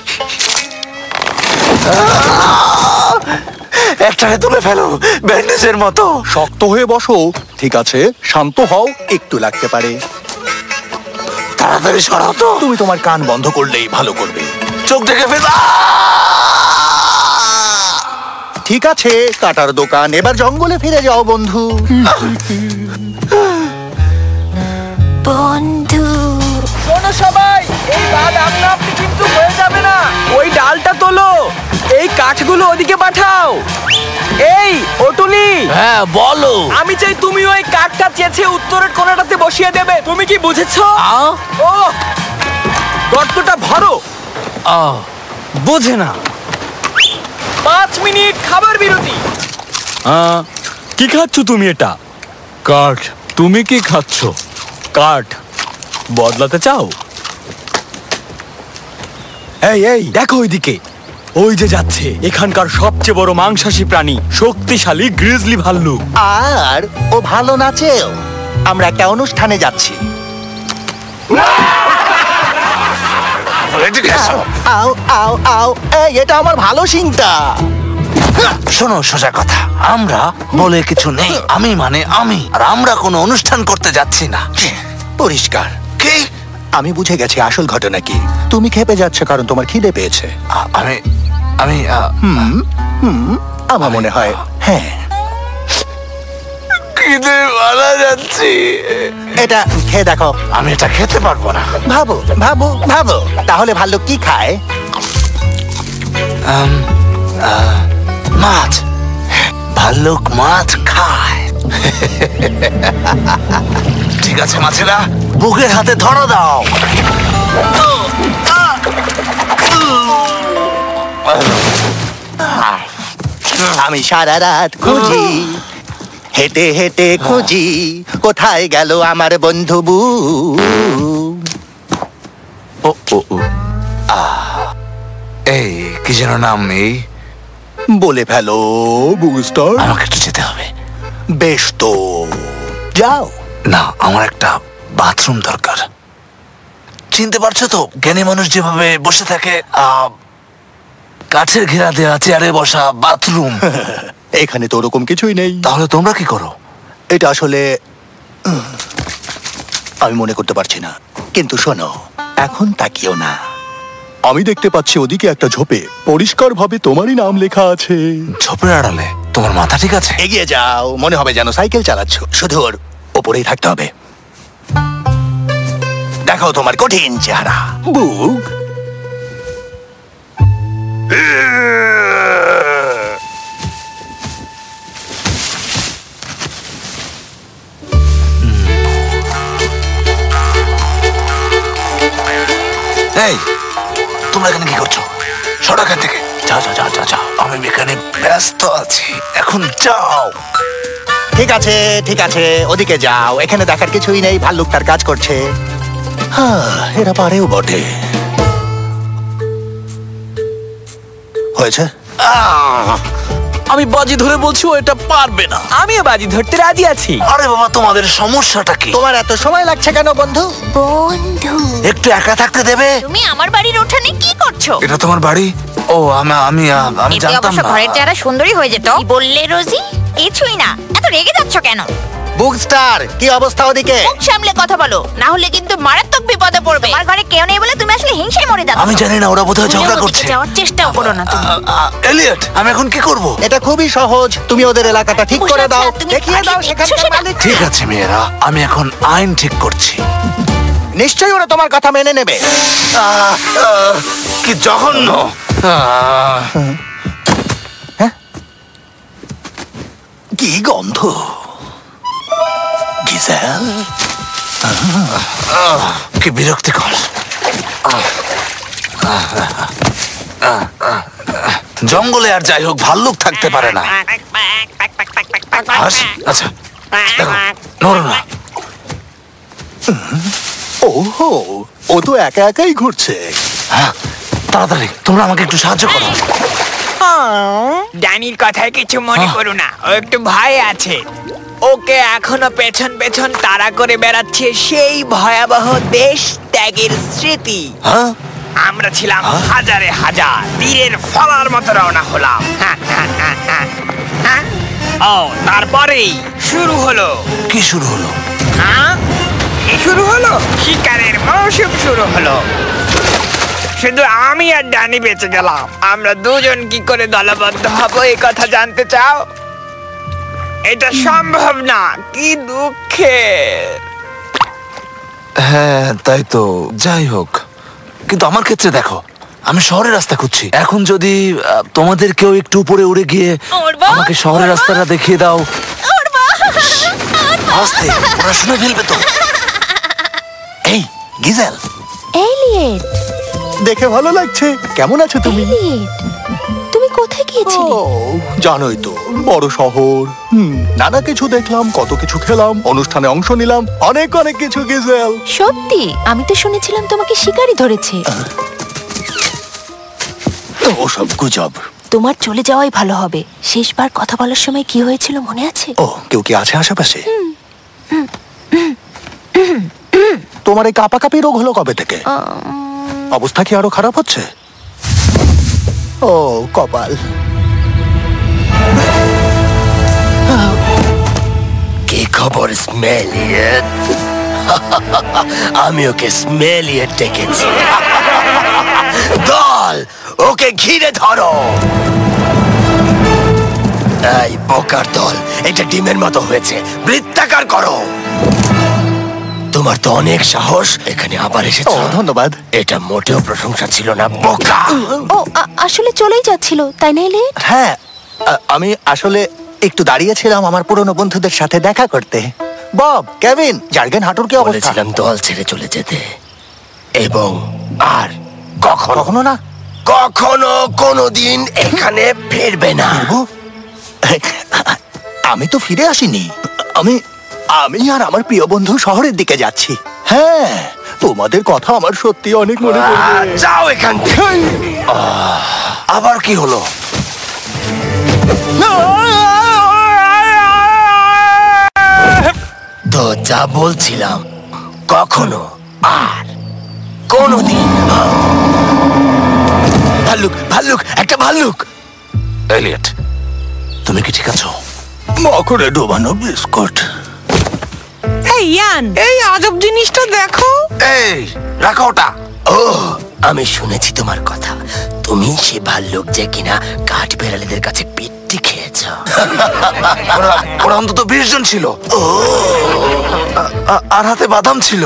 Speaker 2: একটাকে তুলে ফেলো, ব্যান্ডেজের মতো।
Speaker 5: শক্ত হয়ে বসো, ঠিক আছে? শান্ত হও, একটু লাগতে পারে।
Speaker 2: তাড়াতাড়ি সরাও তো।
Speaker 5: তুমি তোমার কান বন্ধ করলেই ভালো করবে।
Speaker 2: চোখ দেখে ফেলা।
Speaker 5: ঠিক আছে, কাটার দোকান, এবার জঙ্গলে ফিরে যাও বন্ধু।
Speaker 1: বন্ধু,
Speaker 8: শোনো সবাই, এই বাদ আপনা আপনি কিন্তু হয়ে যাবে না। ওই ডালটা তোলো, এই কাঠগুলো ওদিকে পাঠাও। এই ওটুলি,
Speaker 2: হ্যাঁ বলো।
Speaker 8: আমি চাই তুমি ওই কাঠটা চেঁচে উত্তরের কোণাটাতে বসিয়ে দেবে। তুমি কি বুঝেছো? ও, গর্তটা ভরো।
Speaker 2: বোঝে না।
Speaker 8: 5 মিনিট খাবার বিরতি।
Speaker 9: কি খাচ্ছ তুমি? এটা কাঠ। তুমি কি খাচ্ছ? কাঠ বদলাতে চাও? এই এই দেখো ওইদিকে, ওই যে যাচ্ছে এখানকার সবচেয়ে বড় মাংসাশী প্রাণী, শক্তিশালী গ্রিজলি ভাল্লুক।
Speaker 5: আর ও ভালো নাচেও। আমরা একটা অনুষ্ঠানে যাচ্ছি। আও আও আও, এই এটা আমার ভালো সিংটা।
Speaker 2: শোনো, সোজা কথা, আমরা বলে কিছু নেই। আমি মানে আমি, আর আমরা কোনো অনুষ্ঠান করতে যাচ্ছি না।
Speaker 5: পরিষ্কার।
Speaker 2: কি?
Speaker 5: আমি বুঝে গেছি আসল ঘটনা কি। তুমি খেপে যাচ্ছ কারণ তোমার খিদে পেয়েছে।
Speaker 2: আমি আমি
Speaker 5: আমার মনে হয় হ্যাঁ।
Speaker 2: খিদে মারা যাচ্ছি।
Speaker 5: এটা খেয়ে দেখো।
Speaker 2: আমি এটা খেতে পারবো না।
Speaker 5: ভাবো ভাবো ভাবো, তাহলে ভাল্লুক কি খায়?
Speaker 2: মাছ। ভাল্লুক মাছ খায়। ঠিক আছে মাছেরা, বুকের হাতে ধরা দাও।
Speaker 5: আমি সারা রাত খুঁজি, হেঁটে হেঁটে খুঁজি, কোথায় গেল আমার বন্ধু বু।
Speaker 2: এই কি যেন নাম? এই
Speaker 5: বলে ফেলো বুস্টার।
Speaker 2: আমাকে একটু যেতে হবে।
Speaker 5: বেশ তো যাও।
Speaker 2: না, আমার একটা বাথরুম দরকার। চিনতে পারছো তো? জ্ঞানী মানুষ যেভাবে বসে থাকে, কাঠের ঘেরা দেওয়া চেয়ারে বসা, বাথরুম।
Speaker 5: এখানে তো ওরকম কিছুই নেই।
Speaker 2: তাহলে তোমরা কি করো?
Speaker 5: এটা আসলে আমি মনে করতে পারছি না, কিন্তু শোনো, এখন তাকিও না। আমি দেখতে পাচ্ছি ওদিকে একটা ঝোপে পরিষ্কারভাবে তোমারই নাম লেখা আছে।
Speaker 2: ঝোপের আড়ালে? তোমার মাথা ঠিক আছে?
Speaker 5: এগিয়ে যাও, মনে হবে যেন সাইকেল চালাচ্ছ। শুধু ওর ওপরেই থাকতে হবে। দেখাও তোমার কঠিন চেহারা। বুক,
Speaker 2: এই, তোমরা এখানে কি করছো? সরো এখান থেকে। যাও যাও যাও যাও যাও, আমি এখানে ব্যস্ত আছি, এখন যাও।
Speaker 5: ঠিক আছে ঠিক আছে, ওদিকে যাও। এখানে দেখার কিছুই নেই, ভাল্লুক তার কাজ করছে। হ্যাঁ, এরা পারেও বটে। হয়েছে?
Speaker 2: আমি বাজি ধরে বলছি ও এটা পারবে না।
Speaker 8: আমিও বাজি ধরতে রাজি আছি।
Speaker 2: আরে বাবা, তোমাদের সমস্যাটা কি?
Speaker 5: তোমার এত সময় লাগছে কেন বন্ধু?
Speaker 7: বন্ধু,
Speaker 2: একটু একা থাকতে দেবে?
Speaker 1: তুমি আমার বাড়ির উঠানে কি করছো?
Speaker 2: এটা তোমার বাড়ি? ও, আমি
Speaker 1: এতে
Speaker 2: জানতাম
Speaker 1: অবশ্য
Speaker 2: না।
Speaker 1: ঘরের চেহারা সুন্দরী হয়ে যেত। কি বললে রোজি? কিছুই না। এত রেগে যাচ্ছ কেন?
Speaker 5: বুক স্টার, কি অবস্থা ওদিকে?
Speaker 1: মুখ সামলে কথা বলো, না হলে কিন্তু মারাত্মক বিপদে পড়বে। তোমার ঘরে কেউ নেই বলে তুমি আসলে হিংসায় মরে যাচ্ছ।
Speaker 2: আমি জানি না, ওরা বোধহয় ঝগড়া করছে।
Speaker 1: যাওয়ার চেষ্টাও করো না তুমি।
Speaker 2: এলিয়ট, আমি এখন কি করব?
Speaker 5: এটা খুবই সহজ, তুমি ওদের এলাকাটা ঠিক করে দাও,
Speaker 1: তুমি
Speaker 5: দেখিয়ে দাও
Speaker 1: পাঠিয়ে
Speaker 5: সেখানকার
Speaker 1: দিচ্ছ সেটা?
Speaker 5: মালিক।
Speaker 2: ঠিক আছে মেয়েরা, আমি এখন আইন ঠিক করছি।
Speaker 5: নিশ্চয়ই ওরা তোমার কথা মেনে নেবে।
Speaker 2: কি জঘন্য!
Speaker 5: কি গন্ধ! গিজেল,
Speaker 2: কি বিরক্তিকর! জঙ্গলে আর যাই হোক, ভাল্লুক থাকতে পারে না। হাস, আচ্ছা দেখো, নড়ো না।
Speaker 5: ওহো, ও তো একা একাই ঘুরছে।
Speaker 2: হ্যাঁ, তাড়াতাড়ি তোমরা আমাকে একটু সাহায্য করো।
Speaker 8: ড্যানির কথায় কিছু মনে করো না, ও একটু ভয় আছে। ওকে এখনো পেছন পেছন তাড়া করে বেড়াচ্ছে সেই ভয়াবহ দেশ ত্যাগের স্মৃতি।
Speaker 2: হ্যাঁ,
Speaker 8: আমরা ছিলাম হাজারে হাজার, তীরের ফলার মতো রওনা হলাম। ও, তারপরেই শুরু হলো।
Speaker 2: কি শুরু হলো?
Speaker 8: হ্যাঁ, কি শুরু হলো? শিকারের মৌসুম শুরু হলো। শুধু আমি আর ড্যানি বেঁচে গেলাম। আমরা দুজন কি করে দলবদ্ধ হব এই কথা জানতে চাও? এটা সম্ভব না। কি দুঃখের!
Speaker 2: হ্যাঁ, তাই তো। যাই হোক, কিন্তু আমার ক্ষেত্রে দেখো, আমি শহরের রাস্তা খুঁজছি। এখন যদি তোমাদের কেউ একটু উপরে উড়ে গিয়ে আমাকে শহরের রাস্তাটা দেখিয়ে দাও। আস্তে, ওরা শুনে ফেলবে তো।
Speaker 5: এই গিজেল,
Speaker 7: এলিয়েট,
Speaker 5: দেখে ভালো লাগছে। কেমন আছো তুমি?
Speaker 7: এলিয়েট, তুমি কোথায়
Speaker 5: ও,
Speaker 7: গিয়েছিলে?
Speaker 5: জানোই তো, বড় শহর। নানা কিছু দেখলাম, কত কিছু খেলাম, অনুষ্ঠানে অংশ নিলাম, অনেক অনেক কিছু। গিজেল,
Speaker 7: সত্যি? আমি তো শুনেছিলাম তোমাকে শিকারী ধরেছে।
Speaker 5: ওসব গুজব।
Speaker 7: তোমার চলে যাওয়াই ভালো হবে। শেষবার কথা বলার সময় কি হয়েছিল মনে আছে?
Speaker 5: ও, কেউ কি আছে আশেপাশে? তোমার এই কাঁপাকাঁপি রোগ হলো কবে থেকে? অবস্থা কি আরো খারাপ হচ্ছে? ও কপাল।
Speaker 4: কি খবর স্মেলিয়েট? আমি ওকে স্মেলিয়েট ডেকেছি। দল, ওকে ঘিরে ধরো। এই বোকার দল, এটা ডিমের মতো হয়েছে, বৃত্তাকার করো। তোমার তো অনেক সাহস, এখানে আবার এসেছো।
Speaker 5: ধন্যবাদ।
Speaker 4: এটা মোটেও প্রশংসা ছিল না, বোকা।
Speaker 7: ও আসলে চলেই যাচ্ছিল, তাই না এলিয়েট?
Speaker 5: হ্যাঁ, আমি আসলে একটু দাঁড়িয়েছিলাম আমার পুরনো বন্ধুদের সাথে দেখা করতে। বব, কেভিন, জার্গেন হাঁটুর কি অবস্থা?
Speaker 4: বলেছিলাম দল ছেড়ে চলে যেতে, এবং আর কখনো
Speaker 5: কখনো না।
Speaker 4: কখনো কোনোদিন এখানে ফিরবে না।
Speaker 5: আমি তো ফিরে আসিনি। আমি আমি আর আমার প্রিয় বন্ধু শহরের দিকে যাচ্ছি। হ্যাঁ, তোমাদের কথা আমার সত্যি অনেক মনে পড়বে।
Speaker 4: যাও এখান থেকে।
Speaker 2: আবার কি হলো?
Speaker 4: তো যা বলছিলাম, কখনো আর কোনোদিন। ভাল্লুক, ভাল্লুক, একটা ভাল্লুক।
Speaker 2: এলিয়ট, তুমি কি ঠিক আছো?
Speaker 5: মকরে ডোবানো বিস্কুট।
Speaker 10: এই ইয়ান, এই আজব জিনিসটা দেখো।
Speaker 2: এই রাখো ওটা।
Speaker 4: ও, আমি শুনেছি তোমার কথা। তুমি সে ভাল্লুক যে কিনা কাঠ বেড়ালিদের কাছে পিট্টি খেয়েছ।
Speaker 2: ওরা অন্তত 20 জন ছিল। আর হাতে বাদাম ছিল।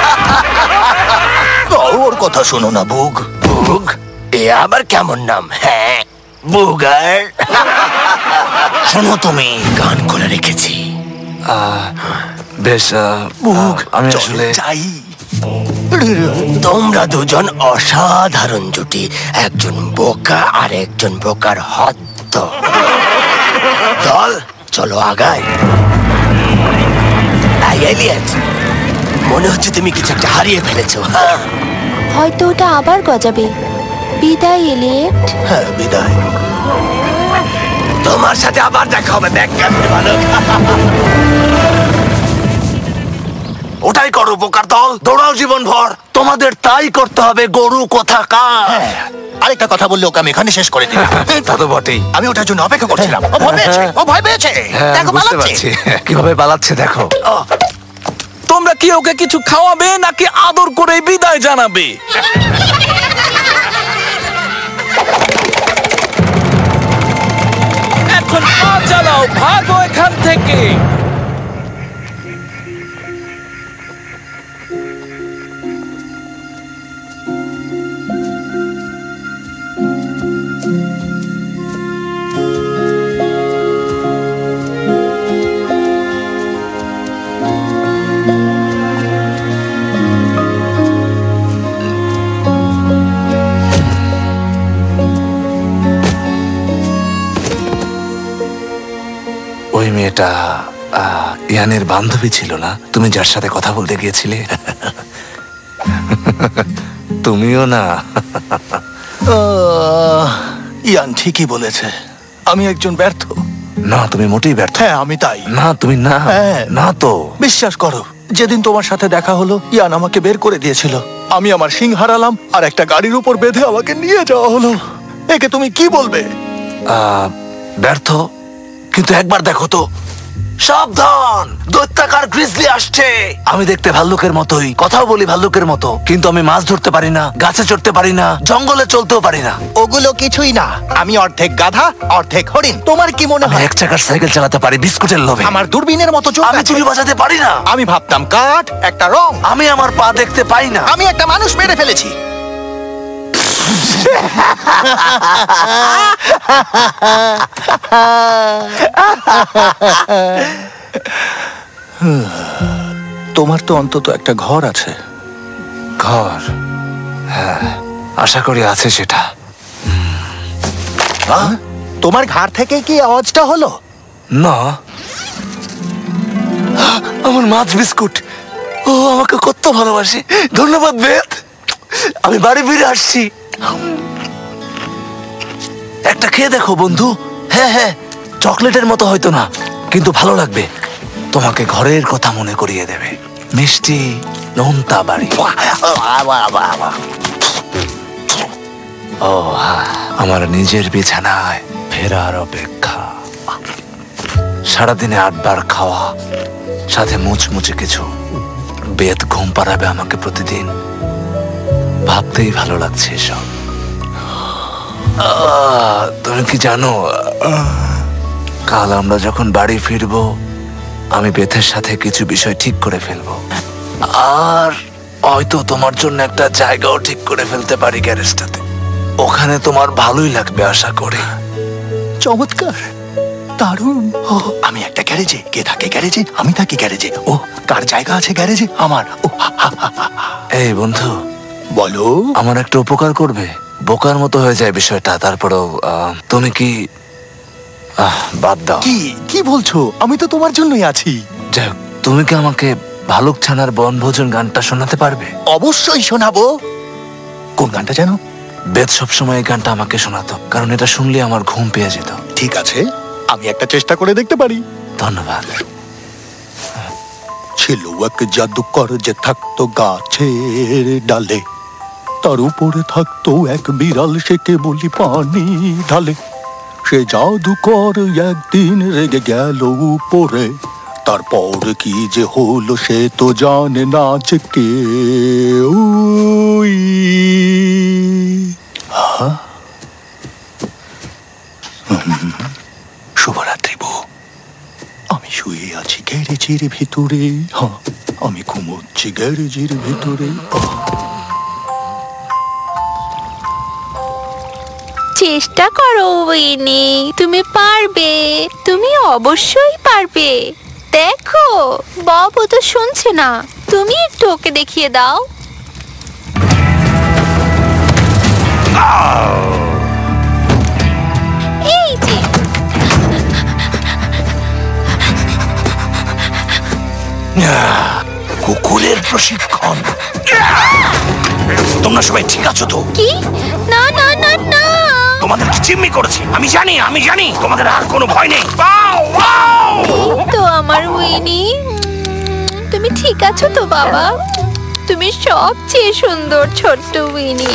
Speaker 5: ওর কথা শোনো না বুগ।
Speaker 4: বুগ? এ আবার কেমন নাম? হ্যাঁ, বুগার।
Speaker 2: শোনো তুমি,
Speaker 4: গান করে রেখেছি।
Speaker 2: বেশ
Speaker 5: বুগ,
Speaker 2: আমি
Speaker 5: চলো
Speaker 2: আসলে
Speaker 5: যাই।
Speaker 4: তোমরা দুজন অসাধারণ জুটি, একজন বোকা আর একজন বোকার হদ্দ। দল, চলো আগাই। এই এলিয়েট, মনে হচ্ছে তুমি কিছু একটা হারিয়ে ফেলেছো। হ্যাঁ,
Speaker 7: হয়তো ওটা আবার গজাবে। বিদায় এলিয়েট।
Speaker 5: হ্যাঁ, বিদায়।
Speaker 4: তোমার সাথে আবার দেখা হবে ব্যাকক্যাম্পের বালক।
Speaker 2: ওটাই করো বোকার দল, দৌড়াও জীবনভর। তোমাদের তাই করতে হবে, গরু কোথাকার।
Speaker 5: আরেকটা কথা বললে ওকে আমি এখানে শেষ করে দিই।
Speaker 2: তা তো বটেই।
Speaker 5: আমি ওটার জন্য অপেক্ষা করছিলাম। ও ভয় পেয়েছে, ও ভয় পেয়েছে।
Speaker 2: হ্যাঁ,
Speaker 5: দেখো
Speaker 2: বুঝতে
Speaker 5: পালাচ্ছে।
Speaker 2: পারছি কিভাবে পালাচ্ছে, দেখো।
Speaker 9: তোমরা কি ওকে কিছু খাওয়াবে নাকি আদর করে বিদায় জানাবে? এখন পা চালাও, ভাগো এখান থেকে।
Speaker 2: ওই মেয়েটা ইয়ানের বান্ধবী ছিল না, তুমি যার সাথে কথা বলতে গিয়েছিলে? তুমিও না?
Speaker 5: ইয়ান ঠিকই বলেছে, আমি একজন ব্যর্থ।
Speaker 2: না, তুমি মোটেই ব্যর্থ।
Speaker 5: হ্যাঁ, আমি তাই।
Speaker 2: না, তুমি না।
Speaker 5: হ্যাঁ।
Speaker 2: না তো।
Speaker 5: বিশ্বাস করো, যেদিন তোমার সাথে দেখা হলো, ইয়ান আমাকে বের করে দিয়েছিল। আমি আমার সিং হারালাম আর একটা গাড়ির উপর বেঁধে আমাকে নিয়ে যাওয়া হলো। একে তুমি কি বলবে?
Speaker 2: ব্যর্থ, কিন্তু একবার দেখো তো। সাবধান, দৈত্যাকার গ্রিজলি আসছে। আমি দেখতে ভাল্লুকের মতোই, কথাও বলি ভাল্লুকের মতো, কিন্তু আমি মাছ ধরতে পারি না, গাছে চড়তে পারি না, জঙ্গলে চলতেও পারি না।
Speaker 5: ওগুলো কিছুই না, আমি অর্ধেক গাধা অর্ধেক হরিণ। তোমার কি মনে
Speaker 2: আমি
Speaker 5: হয়?
Speaker 2: 1 চাকার সাইকেল চালাতে পারি বিস্কুটের লোভে।
Speaker 5: আমার দূরবীনের মতো চোখ
Speaker 2: আমি
Speaker 5: আছে।
Speaker 2: চুরি বাজাতে পারি না।
Speaker 5: আমি ভাবতাম কাঠ একটা রং।
Speaker 2: আমি আমার পা দেখতে পাই না।
Speaker 5: আমি একটা মানুষ মেরে ফেলেছি। তোমার তো অন্তত একটা ঘর আছে।
Speaker 2: ঘর? হ্যাঁ, আশা করি আছে সেটা।
Speaker 5: তোমার ঘর থেকে কি আওয়াজটা হলো?
Speaker 2: না, আমার মাছ বিস্কুট। ও আমাকে কত ভালোবাসে। ধন্যবাদ বেত। আমি বাড়ি ফিরে আসছি। একটা খেয়ে দেখো বন্ধু। হ্যাঁ হ্যাঁ, চকলেটের মতো হয়তো না, কিন্তু ভালো লাগবে। তোমাকে ঘরের কথা মনে করিয়ে দেবে। মিষ্টি নোনতা বাড়ি। ও আমার নিজের বিছানায় ফেরার অপেক্ষা। সারাদিনে 8 বার খাওয়া, সাথে মুচমুচে কিছু। বেদ ঘুম পাড়াবে আমাকে প্রতিদিন। ভাবতেই ভালো লাগছে এসব। তুমি কি জানো, কাল আমরা যখন বাড়ি ফিরবো, আমি বেথের সাথে কিছু বিষয় ঠিক করে ফেলবো। আর হয়তো তোমার জন্য একটা জায়গাও ঠিক করে ফেলতে পারি গ্যারেজটাতে। ওখানে তোমার ভালোই লাগবে আশা করি।
Speaker 5: চমৎকার, দারুণ। ও, আমি একটা গ্যারেজে। কে থাকে গ্যারেজে? আমি থাকি গ্যারেজে। ও, কার জায়গা আছে গ্যারেজে? আমার। ও,
Speaker 2: এই বন্ধু,
Speaker 5: বলো।
Speaker 2: আমার একটা উপকার করবে? বোকার মতো হয়ে যায় বিষয়টা, তারপরেও তুমি কি বাদ দাও।
Speaker 5: কি কি বলছো? আমি তো তোমার জন্যই আছি।
Speaker 2: যাই হোক, তুমি কি আমাকে ভালুক ছানার বনভোজন গানটা শোনাতে পারবে?
Speaker 5: অবশ্যই শোনাবো। কোন গানটা জানো?
Speaker 2: বেদ সবসময় এই গানটা আমাকে শোনাতো, কারণ এটা শুনলে আমার ঘুম পেয়ে যেত।
Speaker 5: ঠিক আছে, আমি একটা চেষ্টা করে দেখতে পারি।
Speaker 2: ধন্যবাদ।
Speaker 5: ছিল এক জাদুকর যে থাকতো গাছের ডালে, তার উপরে থাকতো এক বিড়াল, সে কেবলই পানি ঢালে। সে জাদুকর একদিন রেগে গেল উপরে, তারপর কি যে হলো সে তো জানে না যে কেউ। শুভরাত্রি বউ। আমি শুয়ে আছি গ্যারেজের ভিতরে, হ্যাঁ আমি ঘুমোচ্ছি গ্যারেজের ভিতরে।
Speaker 7: চেষ্টা করো উইনি, তুমি পারবে, তুমি অবশ্যই পারবে। দেখো বব ও তো শুনছে না, তুমি একটু ওকে দেখিয়ে দাও। এই যে
Speaker 3: কুকুরের প্রশিক্ষণ। তোমরা সবাই ঠিক আছো তো?
Speaker 7: কি? না না না না,
Speaker 3: তোমাদের কি চিম্মি করেছে? আমি জানি তোমাদের আর কোনো ভয় নেই।
Speaker 7: এই তো আমার উইনি। তুমি ঠিক আছো তো বাবা? তুমি সবচেয়ে সুন্দর ছোট্ট উইনি।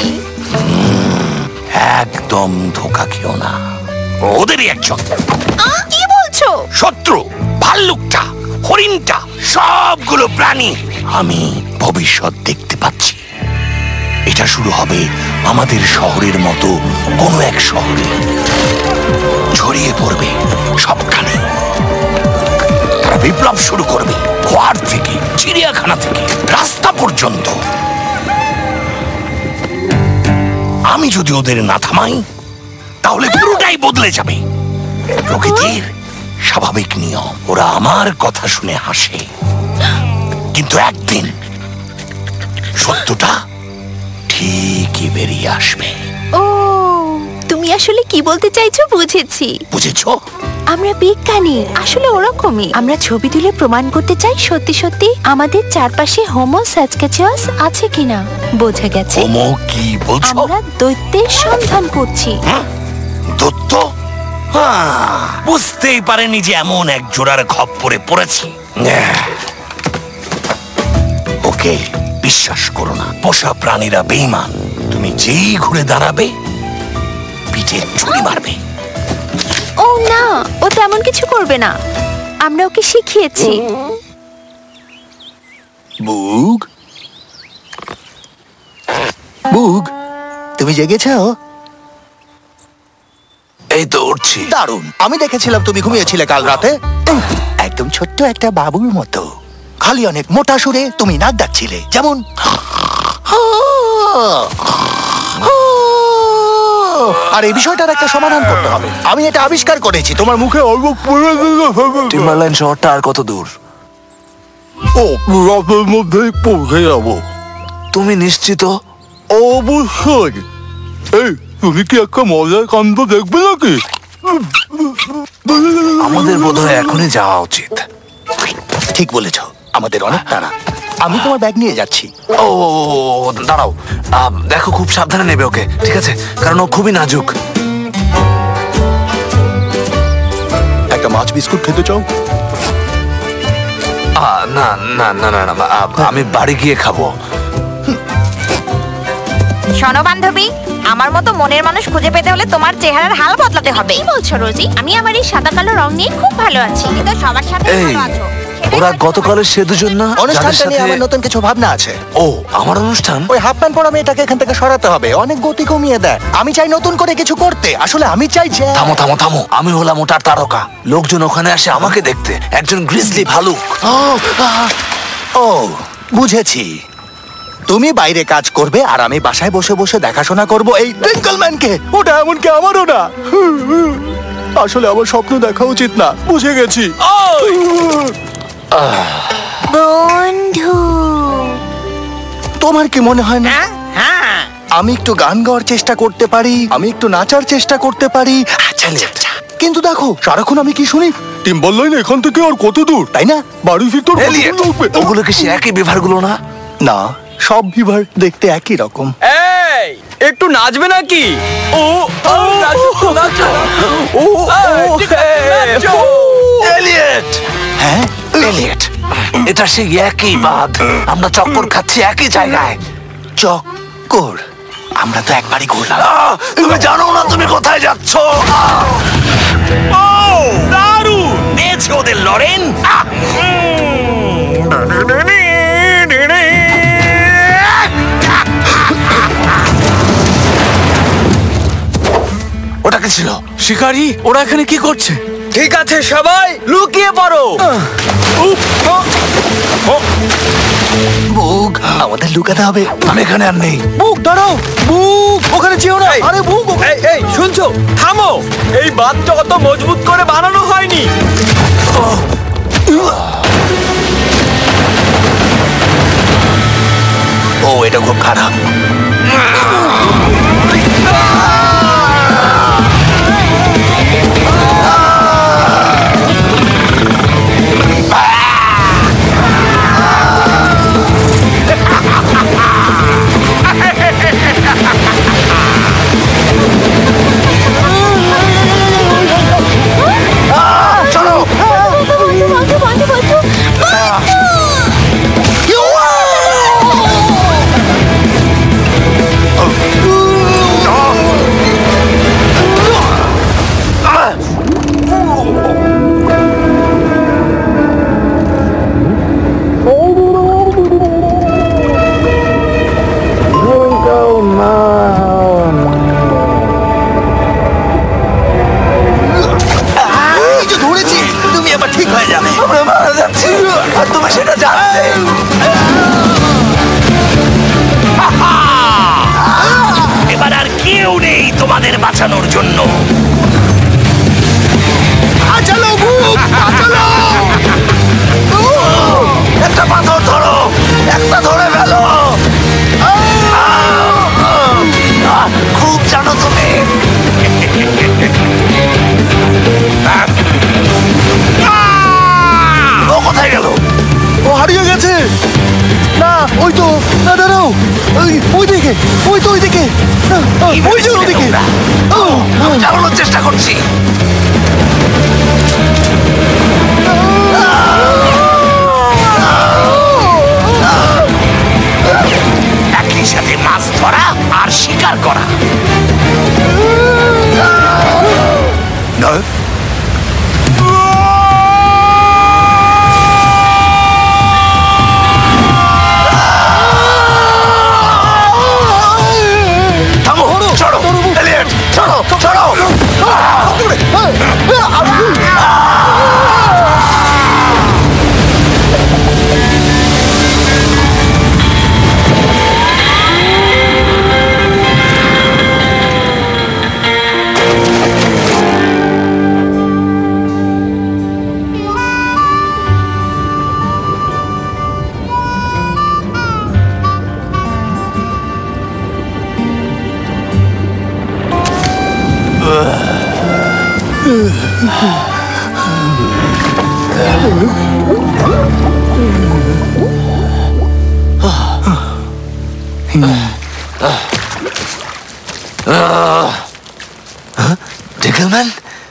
Speaker 3: একদম ধোকা খেও না, ওদেরই একজন।
Speaker 7: কি বলছো?
Speaker 3: শত্রু, ভাল্লুকটা, হরিণটা, সবগুলো প্রাণী আমি ভবিষ্যৎ দেখতে পাচ্ছি। এটা শুরু হবে আমাদের শহরের মতো কোনো এক শহরে, ছড়িয়ে পড়বে সবখানে। তারা বিপ্লব শুরু করবে, ঘর থেকে, চিড়িয়াখানা থেকে, রাস্তা পর্যন্ত। আমি যদি ওদের না থামাই তাহলে পুরোটাই বদলে যাবে। প্রকৃতির স্বাভাবিক নিয়ম, ওরা আমার কথা শুনে হাসে, কিন্তু একদিন সত্যটা ঠিকই বেরিয়ে আসবে।
Speaker 7: ও, তুমি আসলে কি বলতে চাইছো বুঝেছি।
Speaker 3: বুঝেছো?
Speaker 7: আমরা বিজ্ঞানী, আসলে ওরকমই। আমরা ছবি তুলে প্রমাণ করতে চাই সত্যি সত্যি আমাদের চারপাশে হোমো স্যাচক্যাচুয়াস আছে কিনা। বোঝা গেছে?
Speaker 3: হোমো কি বলছো?
Speaker 7: আমরা দৈত্যের সন্ধান করছি।
Speaker 3: দত্ত? বুঝতেই পারেনি যে এমন এক জোড়ার খপ্পরে পড়েছি। ওকে বিশ্বাস করো না, পোষা প্রাণীরা বেঈমান। তুমি যেই ঘুরে দাঁড়াবে পিঠে ছুরি মারবে।
Speaker 7: ও না, ও তেমন কিছু করবে না, আমরা ওকে শিখিয়েছি।
Speaker 5: বুগ, বুগ, তুমি জেগেছো?
Speaker 2: এই তো উঠছি।
Speaker 5: দারুণ। আমি দেখেছিলাম তুমি ঘুমিয়েছিলে কাল রাতে, একদম ছোট্ট একটা বাবুর মতো। খালি অনেক মোটা সুরে তুমি নাক ডাকছিলে, যেমন আর এই বিষয়টার একটা সমাধান করতে হবে। আমি এটা আবিষ্কার করেছি। তোমার মুখে অল্প
Speaker 2: টিম্বারলাইন শহরটা আর কত দূর?
Speaker 5: ও রাতের মধ্যেই পৌঁছে যাবো।
Speaker 2: তুমি নিশ্চিত?
Speaker 5: অবশ্যই। এই তুমি কি একটা মজার কাণ্ড দেখবে নাকি?
Speaker 2: আমাদের বোধহয় এখনই যাওয়া উচিত।
Speaker 5: ঠিক বলেছ, আমাদের অনেক তাড়া। আমি তোমার ব্যাগ নিয়ে যাচ্ছি।
Speaker 2: ও দাঁড়াও, দেখো খুব সাবধানে নেবে ওকে, ঠিক আছে? কারণ ও খুবই নাজুক।
Speaker 5: একটা মাছ বিস্কুট খেতে চাও?
Speaker 2: না না না না না, আমি বাড়ি গিয়ে খাবো।
Speaker 1: শোনো বান্ধবী, আমার মতো মনের মানুষ খুঁজে পেতে হলে তোমার চেহারার হাল বদলাতে হবে।
Speaker 7: কি বলছো রোজি? আমি আমার এই সাদা কালো রং নিয়ে খুব ভালো আছি।
Speaker 1: তুমি তো সবার সাথে
Speaker 2: এই,
Speaker 1: ভালো আছো।
Speaker 2: ওরা গতকালের সে দুজন না?
Speaker 5: অনুষ্ঠানটা নিয়ে আমার নতুন কিছু ভাবনা আছে।
Speaker 2: ও, আমার অনুষ্ঠান?
Speaker 5: ওই হাফ প্যান্ট পরা মেয়েটাকে এখান থেকে সরাতে হবে, অনেক গতি কমিয়ে দেয়। আমি চাই নতুন করে কিছু করতে। আসলে আমি চাই যে
Speaker 2: থামো থামো থামো, আমি হলাম ওটার তারকা। লোকজন ওখানে আসে আমাকে দেখতে, একজন গ্রিজলি ভালুক।
Speaker 5: ও বুঝেছি। তুমি বাইরে কাজ করবে আর আমি বাসায় বসে বসে দেখাশোনা করব এই টুইঙ্কলম্যানকে। ওটা এমনকি আমারও না। আসলে আমার স্বপ্ন দেখা উচিত না। বুঝে গেছি।
Speaker 7: বন্ধু,
Speaker 5: তোমার কি মনে হয় না আমি একটু গান গাওয়ার চেষ্টা করতে পারি, আমি একটু নাচার চেষ্টা করতে পারি? কিন্তু দেখো সারাক্ষণ আমি কি শুনি, টিম্বারলাইন এখান থেকে আর কত দূর, তাই না? বাড়ির ভিতর
Speaker 2: এলিয়েট, ওগুলো কি সে একই বিভারগুলো না?
Speaker 5: না, সব বিভার দেখতে একই রকম।
Speaker 9: এই একটু নাচবে নাকি? ও ও নাচো। ও
Speaker 2: এলিয়েট!
Speaker 5: হ্যাঁ
Speaker 2: এলিয়েট, এটা সেই একই বাঁধ। আমরা চক্কর খাচ্ছি একই জায়গায়।
Speaker 5: চক্কর?
Speaker 4: আমরা তো একবারই ঘুরলাম।
Speaker 2: তুমি জানো না তুমি কোথায় যাচ্ছ?
Speaker 3: দারুণ পেয়েছে ওদের লরেন।
Speaker 2: ওটা কি ছিল?
Speaker 9: শিকারি, ওরা এখানে কি করছে? ঠিক আছে সবাই লুকিয়ে পড়ো।
Speaker 4: বুক, আমাদের লুকাতে হবে।
Speaker 2: আমি এখানে আর নেই।
Speaker 9: বুক দাঁড়াও, বুক ওখানে যেও না। আরে বুক, এই শুনছো? থামো, এই বাঁধটা অত মজবুত করে বানানো হয়নি।
Speaker 4: ও, এটা খুব খারাপ।
Speaker 2: আর তুমি সেটা জানতে।
Speaker 3: এবার আর কেউ নেই তোমাদের বাঁচানোর জন্য।
Speaker 2: একটা পাথর ধরো, একটা ধরে ফেলো। খুব জানো তুমি। ও কোথায় গেল?
Speaker 5: ও হারিয়ে গেছে। না, ওই তো, না দাঁড়াও, ওই দিকে, ওই তো ওই দিকে, ওই যে ওদিকে।
Speaker 2: আমি চালানোর চেষ্টা করছি।
Speaker 3: একই সাথে মাছ ধরা আর শিকার করা।
Speaker 2: থামো, চলো এলিয়ট, চলো চলো। ডিকেলম্যান,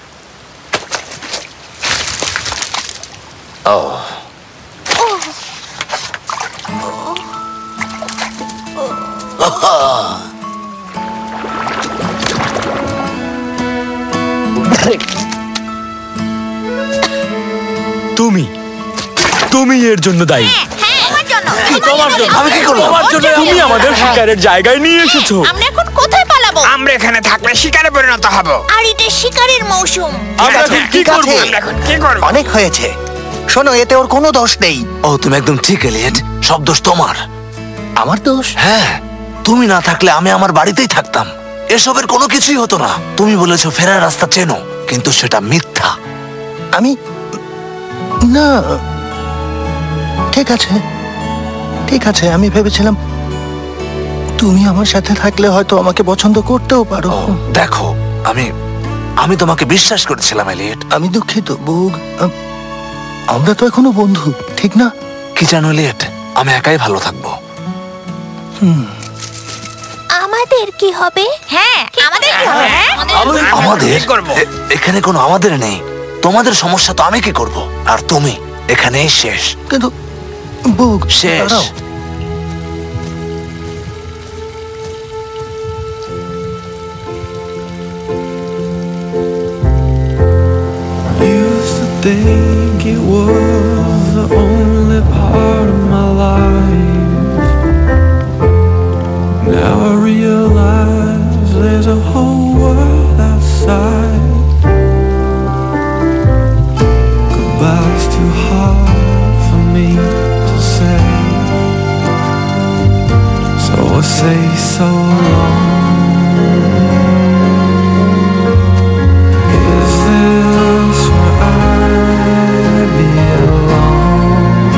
Speaker 9: তুমি এর জন্য দায়ী। তোমার জন্য।
Speaker 2: আমি কি করলাম?
Speaker 9: তোমার জন্য তুমি আমাদের শিকারের জায়গায় নিয়ে এসেছো।
Speaker 7: আমরা এখন কোথায় পালাবো?
Speaker 8: আমরা এখানে থাকলে শিকারে পরিণত হব।
Speaker 7: আর এটা শিকারের মৌসুম।
Speaker 9: আমরা এখন কি করব?
Speaker 8: আমরা এখন কি করব?
Speaker 4: অনেক হয়েছে। শোনো, এতে ওর কোনো দোষ নেই।
Speaker 2: ও তুমি একদম ঠিক এলিয়ট, সব দোষ তোমার।
Speaker 4: আমার দোষ?
Speaker 2: হ্যাঁ, তুমি না থাকলে আমি আমার বাড়িতেই থাকতাম, এসবের কোনো কিছুই হতো না। তুমি বলেছো ফেরার রাস্তা চেনো, কিন্তু সেটা মিথ্যা।
Speaker 4: আমি না, ঠিক আছে ঠিক আছে, আমি ভেবেছিলাম তুমি আমার সাথে থাকলে হয়তো আমাকে পছন্দ করতেও পারো।
Speaker 2: দেখো, আমি তোমাকে বিশ্বাস করেছিলাম এলিয়ট।
Speaker 4: আমি দুঃখিত বুগ, আমরা তো এখনো বন্ধু, ঠিক না?
Speaker 2: কি জানো এলিয়ট, আমি একাই ভালো থাকবো।
Speaker 7: আমাদের কি হবে? হ্যাঁ, আমাদের কি হবে?
Speaker 2: আমাদের
Speaker 8: কি করব?
Speaker 2: এখানে কোনো আমাদের নেই। তোমাদের সমস্যা তো আমি কি করব, আর তুমি এখানেই শেষ।
Speaker 4: কিন্তু বুগ,
Speaker 2: শেষ।
Speaker 4: দাঁড়াও।
Speaker 6: think it was the only part of my life. Now I realize there's a whole world outside. Goodbye's too hard for me to say, so I say so long. Is this where I belong?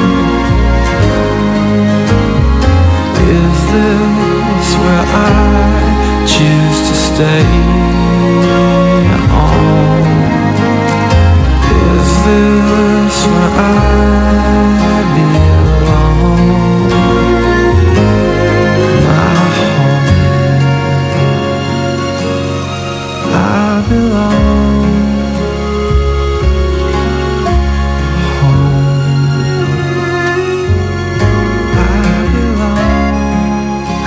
Speaker 6: Is this where I choose to stay on? Is this where I belong? My home, I belong home. I belong.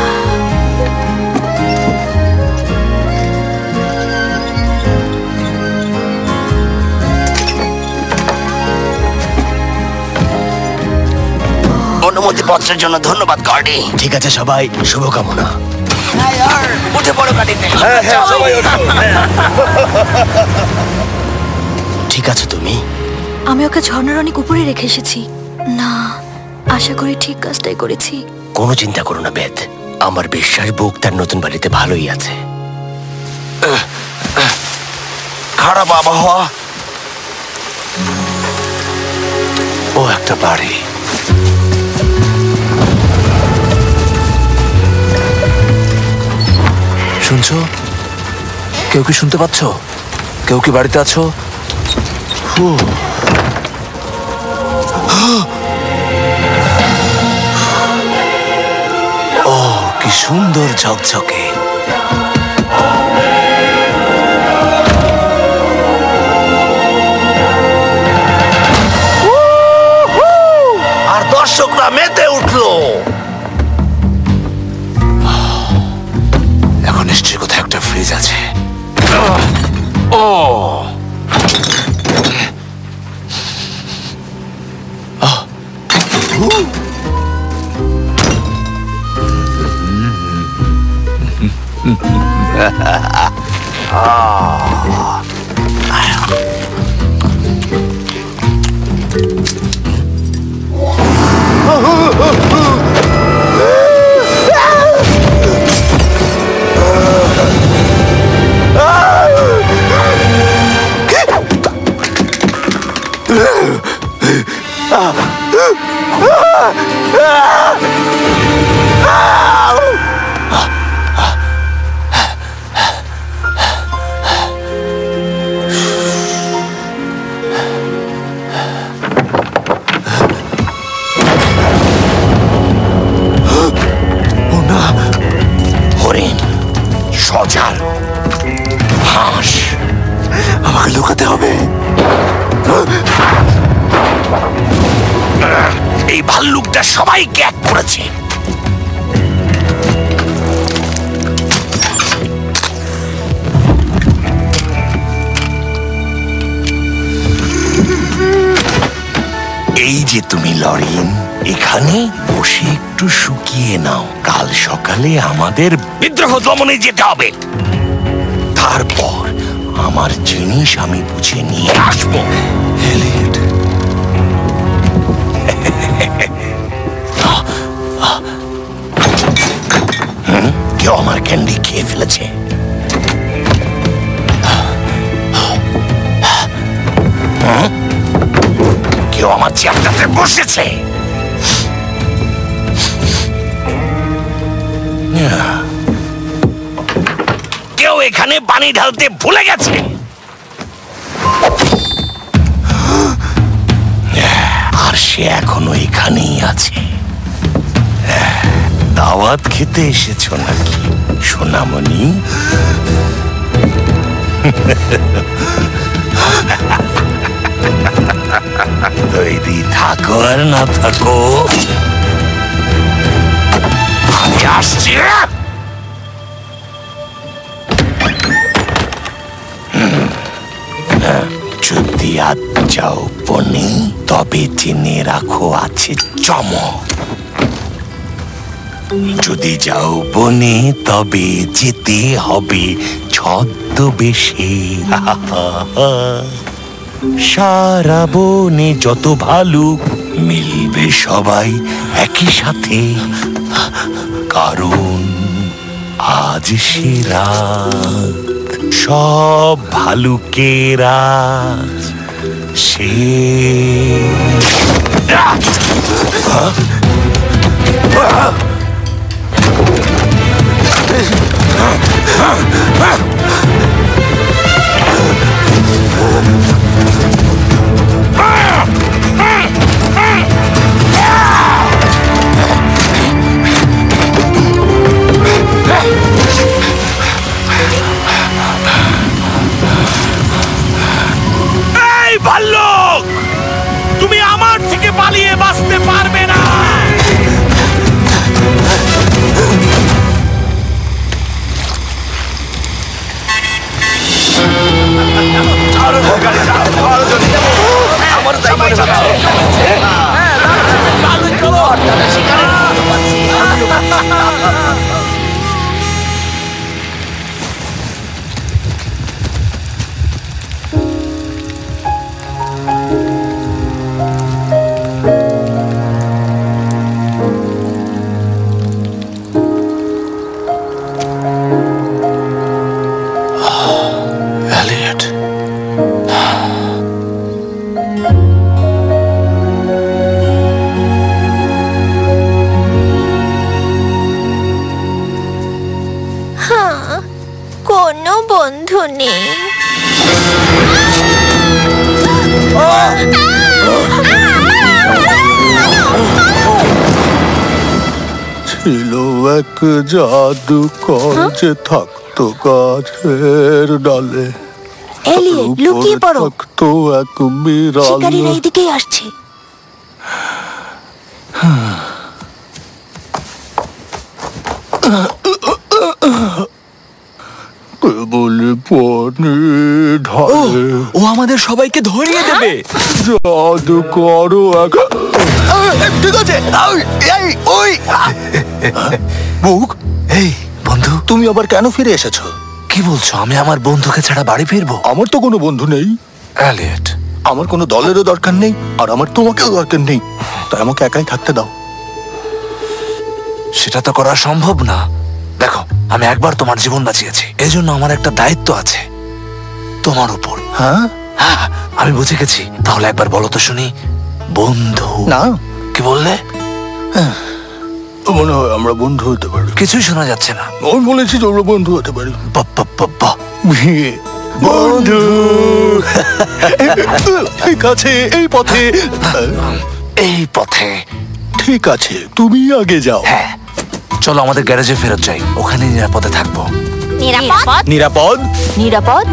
Speaker 3: অনুমতিপত্রের জন্য ধন্যবাদ গার্ডি।
Speaker 9: ঠিক আছে সবাই, শুভকামনা।
Speaker 3: উঠে পড়ো গাড়িতে।
Speaker 9: ঠিক আছে তুমি?
Speaker 1: আমি ওকে ঝর্ণার অনেক উপরে রেখে এসেছি। না, আশা করি ঠিক কাজটাই করেছি।
Speaker 9: কোনো চিন্তা করো না বেথ, আমার বিশ্বাস বুক তার নতুন বাড়িতে ভালোই আছে।
Speaker 2: খারাপ আবহাওয়া।
Speaker 9: ও একটা বাড়ি। শুনছো? কেউ কি শুনতে পাচ্ছ? কেউ কি বাড়িতে আছো?
Speaker 2: ও কি সুন্দর ঝকঝকে।
Speaker 3: আর দর্শকরা মেতে উঠলো।
Speaker 2: এখন নিশ্চয়ই কোথায় একটা ফ্রিজ আছে। ও
Speaker 3: হরিণ, সজাল, হাঁস।
Speaker 2: আমাকে লুকাতে হবে।
Speaker 3: এই ভাল্লুকটা সবাইকে এক করেছে। এই যে তুমি লরিন, এখানে বসে একটু শুকিয়ে নাও। কাল সকালে আমাদের বিদ্রোহ দমনে যেতে হবে। তারপর আমার জিনিস আমি বুঝে নিয়ে আসবো।
Speaker 2: এলিয়েট,
Speaker 3: কেউ আমার ক্যান্ডি খেয়ে ফেলেছে। কেউ আমার চেয়ারটাতে বসেছে। কেউ এখানে পানি ঢালতে ভুলে গেছে। আর সে এখনো এখানেই আছে। দাওয়াত খেতে এসেছো নাকি সোনামণি? তৈরি থাকো আর না থাকো, আমি আসছি। যদি আজ যাও বনে তবে জেনে রাখো আছে চমক। যদি যাও বনে তবে যেতে হবে ছদ্মবেশে। সারা বনে যত ভালুক মিলবে সবাই একই সাথে, কারণ আজ সে রাত সব ভালুকেরা সে ভাল্লুক, তুমি আমার থেকে পালিয়ে বাঁচতে পারবে না।
Speaker 2: এলিয়ট,
Speaker 7: কোনো বন্ধু নেই।
Speaker 5: ছিল এক জাদুকর যে থাকতো গাছের ডালে,
Speaker 1: এলিয়ট, লুকিয়ে পড়ো।
Speaker 5: থাকতো এক বিড়াল।
Speaker 1: শিকারীরা এদিকেই আসছে।
Speaker 5: বলে পানি ঢালে
Speaker 9: ও আমাদের সবাইকে ধরিয়ে দেবে।
Speaker 5: জাদুকর এক। ঠিক আছে, মুখ।
Speaker 2: এই বন্ধু,
Speaker 4: তুমি আবার কেন ফিরে এসেছো?
Speaker 2: কি বলছো? আমি আমার বন্ধুকে ছাড়া বাড়ি ফিরবো?
Speaker 5: আমার তো কোনো বন্ধু নেই,
Speaker 2: এলিয়ট,
Speaker 4: আমার কোনো দলেরও দরকার নেই, আর আমার তোমাকেও দরকার নেই। তাই আমাকে একাই থাকতে দাও।
Speaker 2: সেটা তো করা সম্ভব না। দেখো, আমি একবার তোমার জীবন বাঁচিয়েছি, এজন্য আমার একটা দায়িত্ব আছে তোমার উপর।
Speaker 4: হ্যাঁ?
Speaker 2: হ্যাঁ, আমি বুঝে গেছি। তাহলে একবার বলো তো শুনি, বন্ধু।
Speaker 4: না,
Speaker 2: কি বললে?
Speaker 5: মনে হয় আমরা বন্ধু হতে পারি।
Speaker 2: কিছুই শোনা যাচ্ছে না।
Speaker 5: আমি বলেছি যে আমরা বন্ধু হতে পারি।
Speaker 4: বন্ধু। ঠিক আছে, এই পথে।
Speaker 2: এই পথে।
Speaker 5: ঠিক আছে, তুমি আগে যাও।
Speaker 2: হ্যাঁ, চলো আমাদের গ্যারেজে ফেরত যাই, ওখানে নিরাপদে থাকবো।
Speaker 7: নিরাপদ?
Speaker 9: নিরাপদ?
Speaker 1: নিরাপদ?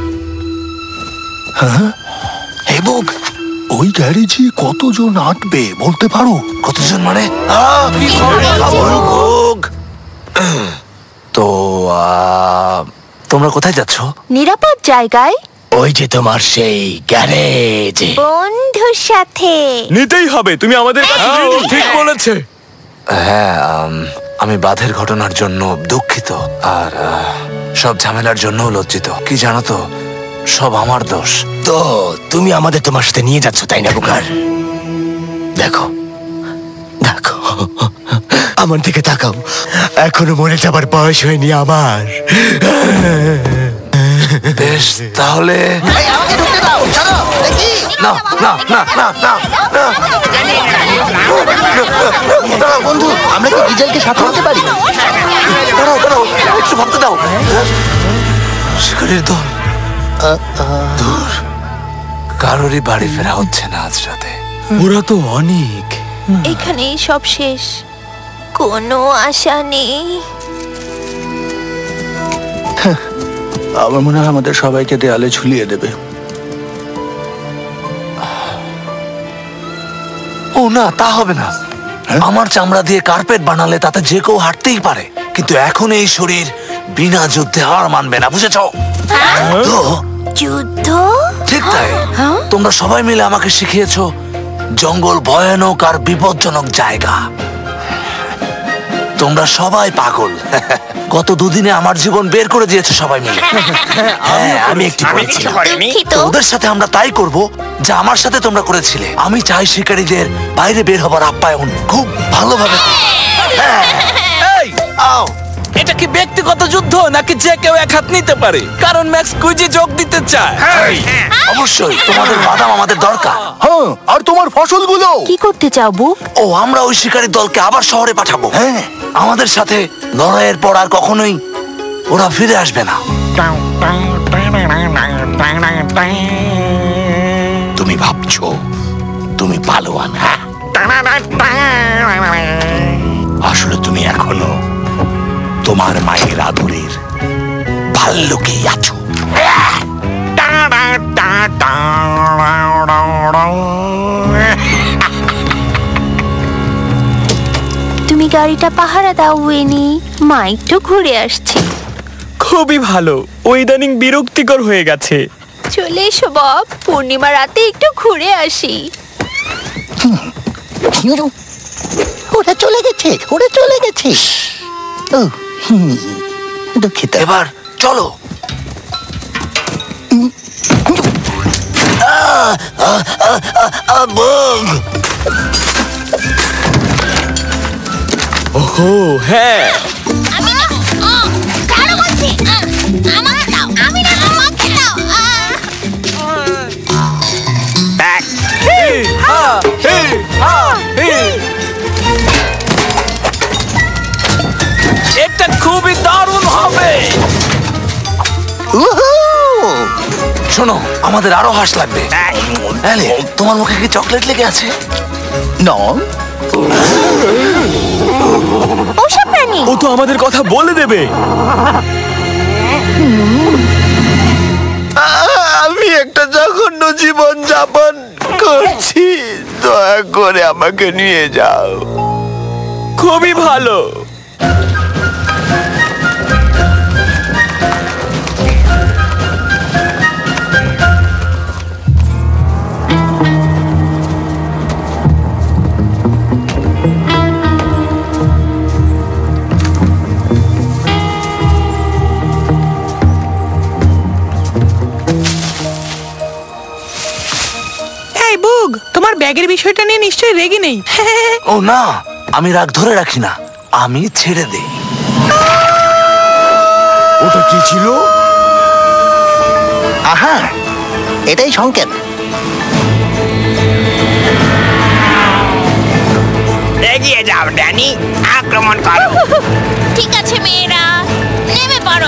Speaker 2: এই বুক,
Speaker 5: ওই গ্যারেজে কতজন আটবে বলতে পারো?
Speaker 2: কতজন মানে? তো তোমরা কোথায় যাচ্ছ?
Speaker 1: নিরাপদ জায়গায়।
Speaker 3: ওই যে তোমার সেই গ্যারেজ।
Speaker 7: বন্ধুর সাথে।
Speaker 9: নিতেই হবে, তুমি আমাদের কাছে ঋণী। ঠিক বলেছে।
Speaker 2: হ্যাঁ, আমি বাঁধের ঘটনার জন্য দুঃখিত, আর সব ঝামেলার জন্য লজ্জিত। কি জানো তো, সব আমার দোষ।
Speaker 3: তো তুমি আমাদের তোমার সাথে নিয়ে যাচ্ছ, তাই না বুকার? দেখো দেখো, আমার দিকে তাকাও। এখনো মরে যাবার বয়স হয়নি আমার।
Speaker 2: বেশ, তাহলে না না না না না না।
Speaker 4: বন্ধু, আমরা কি ডিজেলকে সাথে হতে পারি?
Speaker 2: দাঁড়াও দাঁড়াও, একটু ভাবতে দাও। শিকারীর দল দূর, কারোরই বাড়ি ফেরা হচ্ছে না আজ রাতে।
Speaker 9: ওরা তো অনেক।
Speaker 7: এখানেই সব শেষ, কোনো আশা নেই।
Speaker 4: আমার মনে হয় আমাদের সবাইকে দেয়ালে ঝুলিয়ে দেবে।
Speaker 2: ও না, তা হবে না। আমার চামড়া দিয়ে কার্পেট বানালে তাতে যে কেউ হাঁটতেই পারে, কিন্তু এখন এই শরীর বিনা যুদ্ধে হার মানবে না, বুঝেছ? তো
Speaker 7: যুদ্ধ?
Speaker 2: ঠিক তাই।
Speaker 1: হ্যাঁ?
Speaker 2: তোমরা সবাই মিলে আমাকে শিখিয়েছো জঙ্গল ভয়ানক আর বিপজ্জনক জায়গা। তোমরা সবাই পাগল। গত দুদিনে আমার জীবন বের করে দিয়েছো সবাই মিলে। হ্যাঁ, আমি একটু
Speaker 8: আমি
Speaker 2: করেছি।
Speaker 8: কিছু করিনি।
Speaker 1: দুঃখিত।
Speaker 2: ওদের সাথে আমরা তাই করব যা আমার সাথে তোমরা করেছিলে। আমি চাই শিকারীদের বাইরে বের হবার আপ্যায়ন খুব ভালোভাবে।
Speaker 9: এই,
Speaker 2: আও
Speaker 9: এটা কি ব্যক্তিগত যুদ্ধ নাকি যে কেউ এক হাত নিতে পারে? কারণ ম্যাক্স কুইজে যোগ দিতে চায়।
Speaker 8: হেই,
Speaker 2: অবশ্যই তোমাদের বাদাম আমাদের দরকার।
Speaker 5: হ্যাঁ, আর তোমার ফসলগুলো।
Speaker 1: কি করতে চাও বুক?
Speaker 2: ও আমরা ওই শিকারী দলকে আবার শহরে পাঠাবো। হ্যাঁ, আমাদের সাথে লড়াইয়ের পর আর কখনোই ওরা ফিরে আসবে না।
Speaker 3: তুমি ভাবছো তুমি পালোয়ান, হ্যাঁ? আসলে তুমি এখনো তোমার মায়ের আদরের ভাল্লুকেই আছো।
Speaker 7: তুমি গাড়িটা পাহারা দাও উইনি, মা একটু ঘুরে আসছি।
Speaker 9: খুবই ভালো। ও ইদানিং বিরক্তিকর হয়ে গেছে।
Speaker 7: চলে এসো বব, পূর্ণিমা রাতে একটু ঘুরে আসি।
Speaker 4: ওরা চলে গেছে, ওরা চলে গেছে। ও, দুঃখিত।
Speaker 2: এবার চলো।
Speaker 9: ওহো হ্যাঁ, এটা খুবই দারুণ হবে।
Speaker 4: উহু!
Speaker 2: শোনো, আমাদের আরো হাঁস লাগবে। এলে, তোমার মুখে কি চকলেট লেগে আছে?
Speaker 4: না,
Speaker 7: পোষা প্রাণী।
Speaker 9: ও তো আমাদের কথা বলে দেবে।
Speaker 4: আমি একটা জঘন্য জীবন যাপন করছি, দয়া করে আমাকে নিয়ে যাও।
Speaker 9: খুবই ভালো।
Speaker 10: এই বুগ, তোমার ব্যাগের বিষয়টা নিয়ে নিশ্চয়ই রেগে নেই।
Speaker 2: ও না, আমি রাগ ধরে রাখি না, আমি ছেড়ে দেই।
Speaker 9: ওটা কি ছিল?
Speaker 4: আহা, এটাই সংকেত।
Speaker 8: এগিয়ে যাও ড্যানি, আক্রমণ করো।
Speaker 7: ঠিক আছে মেয়েরা, নেমে পড়ো।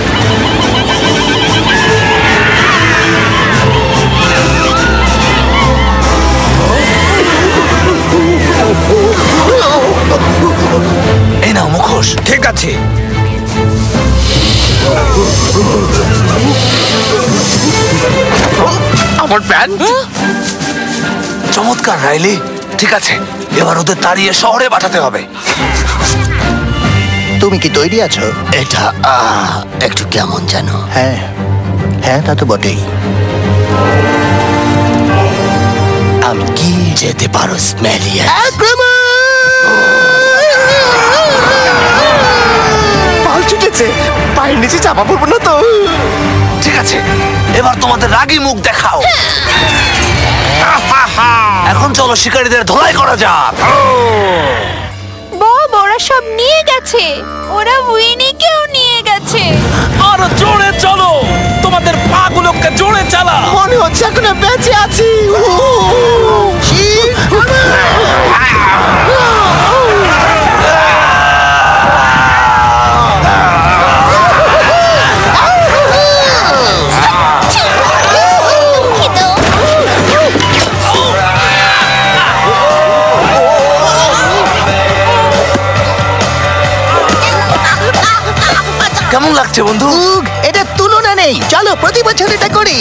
Speaker 2: এই নাও মুখোশ।
Speaker 9: ঠিক আছে।
Speaker 2: আমার প্যান্ট। চমৎকার রাইলি। ঠিক আছে, এবার ওদের তাড়িয়ে শহরে পাঠাতে হবে।
Speaker 4: তুমি কি তৈরি আছো?
Speaker 3: এটা একটু কেমন যেন।
Speaker 4: হ্যাঁ, হ্যাঁ, তা তো বটেই।
Speaker 3: আমি কি যেতে পারো স্মেলিয়া?
Speaker 4: পাল ছুটেছে, পায়ের নিচে চাপা পড়বো না তো?
Speaker 2: ঠিক আছে, এবার তোমাদের রাগী মুখ দেখাও। এখন চলো শিকারীদের ধোলাই করা যাক।
Speaker 7: বব, ওরা সব নিয়ে গেছে। ওরা উইনিকেও নিয়ে গেছে।
Speaker 9: আরো জোরে চলো, তোমাদের পাগুলোকে জোরে চালা।
Speaker 4: মনে হচ্ছে এখনো বেঁচে আছি।
Speaker 2: কেমন লাগছে বন্ধু?
Speaker 4: উগ, এটা তুলনা নেই। চলো প্রতি বছর এটা করি।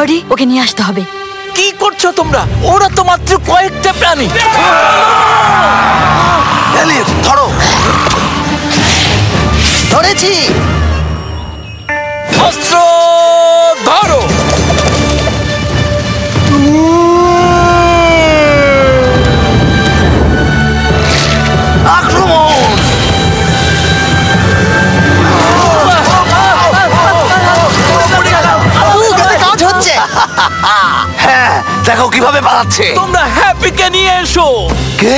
Speaker 1: এডওয়ার্ডি, ওকে নিয়ে আসতে হবে।
Speaker 9: কি করছো তোমরা? ওরা তো মাত্র কয়েকটা প্রাণী।
Speaker 2: এলিয়েট, ধরো।
Speaker 4: ধরেছি।
Speaker 9: অস্ত্র ধরো।
Speaker 2: আক্রমণ!
Speaker 4: কাজ হচ্ছে।
Speaker 2: হ্যাঁ, দেখো কিভাবে পালাচ্ছে।
Speaker 9: তোমরা হ্যাপিকে নিয়ে এসো।
Speaker 2: কে?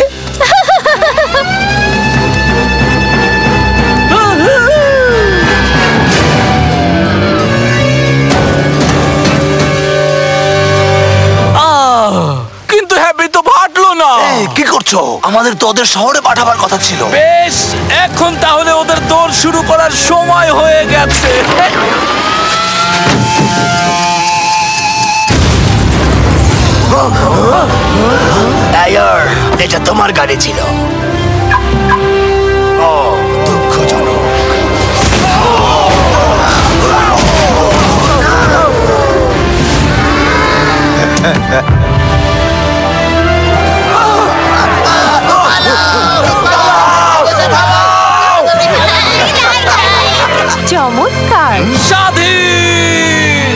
Speaker 9: কিন্তু হ্যাপি তো ফাটলো না।
Speaker 2: এই, কি করছো? আমাদের তো ওদের শহরে পাঠাবার কথা ছিল।
Speaker 9: বেশ, এখন তাহলে ওদের দৌড় শুরু করার সময় হয়ে গেছে।
Speaker 3: টায়ার, এটা তোমার গাড়ি ছিল। ও, দুঃখজনক।
Speaker 7: চমৎকার।
Speaker 9: স্বাধীন।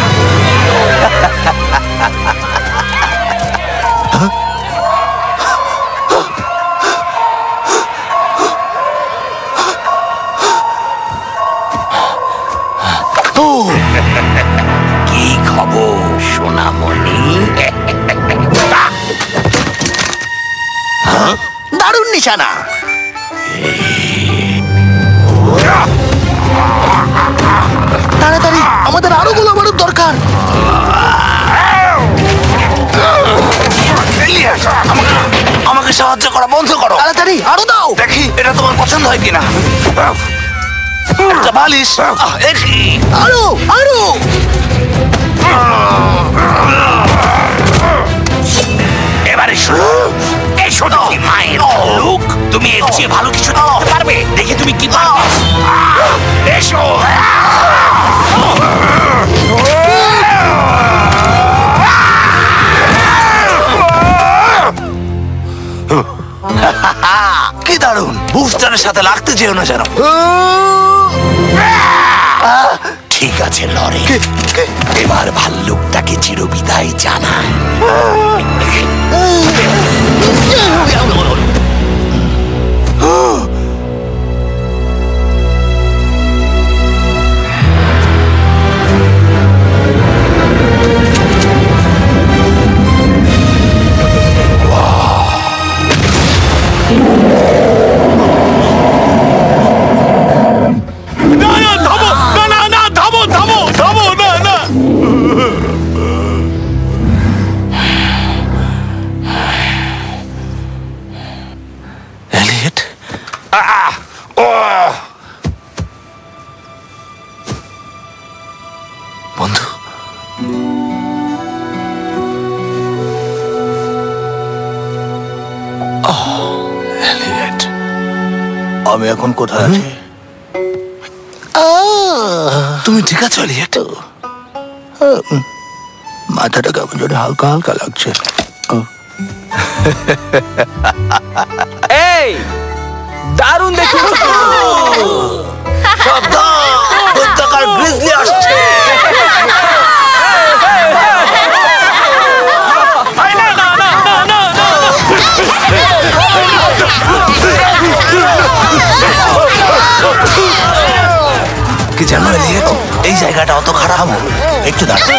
Speaker 3: কি খবর সোনামণি?
Speaker 4: দারুণ নিশানা। তাড়াতাড়ি, আমাদের আরো গোলাবারুদ দরকার।
Speaker 2: এলিয়েট, আমাকে সাহায্য করা বন্ধ করো।
Speaker 4: তাড়াতাড়ি আরো দাও।
Speaker 2: দেখি এটা তোমার পছন্দ হয় কিনা। একটা বালিশ। দেখি।
Speaker 4: আরো আরো।
Speaker 3: এবারে শুনো, এসো দেখি মায়ের লোক। তুমি এর চেয়ে ভালো কিছু করতে পারবে? দেখি তুমি কি পারবে। এসো।
Speaker 2: কি দারুণ! বুস্টারের সাথে লাগতে যেও না যেন।
Speaker 3: ঠিক আছে লরে, এবার ভাল্লুকটাকে চিরবিদায় জানায়।
Speaker 2: এলিয়েট, বন্ধু, এলিয়েট,
Speaker 4: আমি এখন কোথায় আছি?
Speaker 2: তুমি ঠিক আছো এলিয়েট?
Speaker 4: মাথাটা কেমন যেন হালকা হালকা লাগছে।
Speaker 9: এই, দারুণ দেখে।
Speaker 2: সাবধান, গ্রিজলি আসছে। কি জানো এলিয়েট, এই জায়গাটা অত খারাপ।
Speaker 3: একটু দাঁড়া।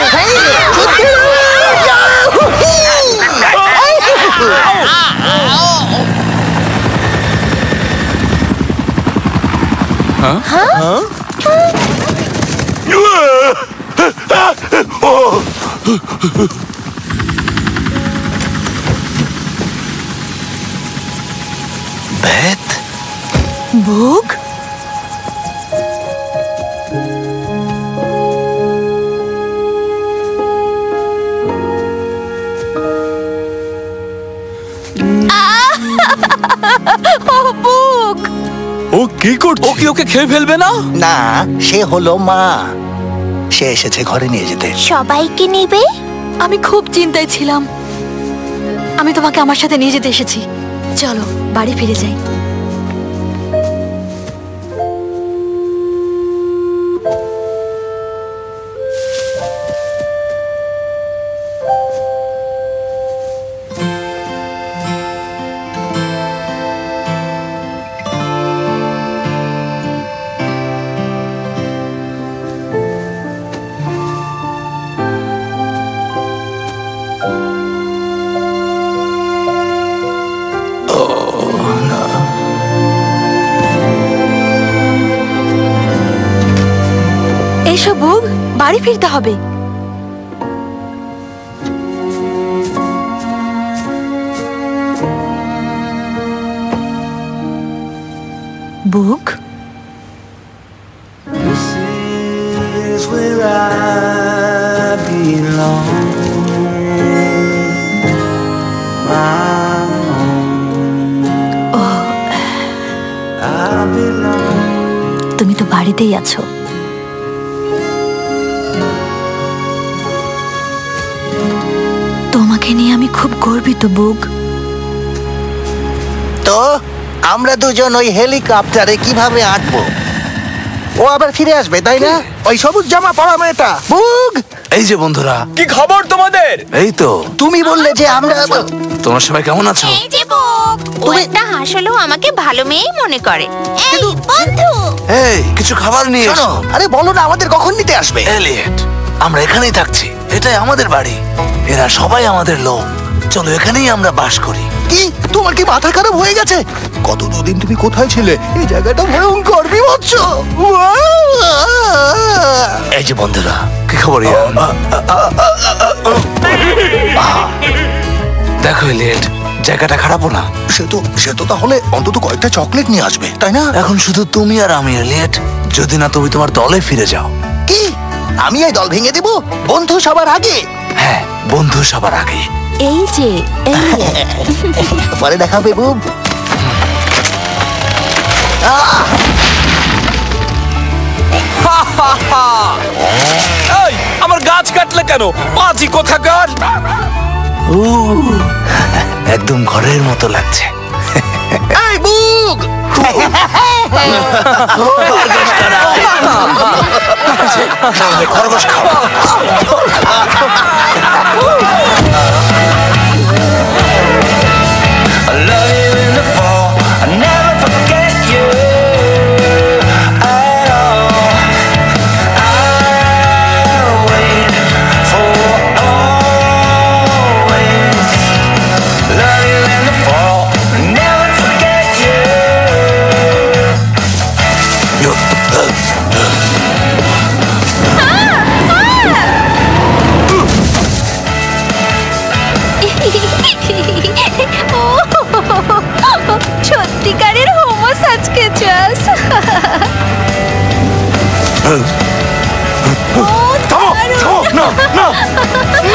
Speaker 2: বেথ,
Speaker 1: বুক, বুক।
Speaker 9: ও কি করছে? ও কি ওকে খেয়ে ফেলবে না?
Speaker 4: না, সে হলো মা। সে সে এসেছে ঘরে নিয়ে যেতে।
Speaker 7: সবাইকে নেবে?
Speaker 1: আমি খুব চিন্তায় ছিলাম। আমি তোমাকে আমার সাথে নিয়ে যেতে এসেছি। চলো বাড়ি ফিরে যাই। এসো বুগ, বাড়ি ফিরতে হবে। বুগ,
Speaker 6: This is where I belong. My home. I belong.
Speaker 1: তুমি তো বাড়িতেই আছো। তোমাকে নিয়ে আমি খুব গর্বিত বুগ।
Speaker 4: তো আমরা দুজন ওই হেলিকপ্টারে কিভাবে আঁটবো? ও আবার ফিরে আসবে তাই না? ওই সবুজ জামা পরা মেয়েটা। বুগ,
Speaker 2: এই যে বন্ধুরা,
Speaker 9: কি খবর তোমাদের?
Speaker 2: এই তো।
Speaker 4: তুমি বললে যে আমরা
Speaker 2: তোমরা সবাই কেমন আছো?
Speaker 7: এই যে বুক, ও একটা হাসলেও আমাকে ভালো মেয়েই মনে করে। এই বন্ধু,
Speaker 2: এই কিছু খাবার নিয়ে
Speaker 4: শোনো,
Speaker 2: এসো।
Speaker 4: আরে বলো না আমাদের কখন নিতে আসবে?
Speaker 2: এলিয়েট, আমরা এখানেই থাকছি। এটাই আমাদের বাড়ি। এরা সবাই আমাদের লোক। চলো এখানেই আমরা বাস করি।
Speaker 4: কি তোমার কি মাথা খারাপ হয়ে গেছে? কত দুদিন তুমি কোথায় ছিলে? এই জায়গাটা ভয়ঙ্কর বিভৎস।
Speaker 2: এই যে বন্ধুরা, কি খবর ইয়ান? দেখো এলিয়েট, জায়গাটা খারাপও না।
Speaker 4: সে তো তাহলে অন্তত কয়েকটা চকলেট নিয়ে আসবে তাই না?
Speaker 2: এখন শুধু তুমি আর আমি এলিয়েট, যদি না তুমি তোমার দলে ফিরে যাও।
Speaker 4: কি আমি এই দল ভেঙে দেব? বন্ধু সবার আগে।
Speaker 2: হ্যাঁ, বন্ধু সবার আগে।
Speaker 1: এই যে
Speaker 4: পরে দেখাবে বুব।
Speaker 9: এই, আমার গাছ কাটলে কেন? পাজি কোথাকার!
Speaker 2: একদম ঘরের মতো লাগছে।
Speaker 4: এই বুগ,
Speaker 2: খরগোশ খাও।
Speaker 6: I love you in the fall. I never forget you at all. I'll wait for always. Love you in the fall. Never forget you.
Speaker 7: সত্যিকারের হোমোসেক্সুয়াল।
Speaker 2: থামো, থামো, না, না।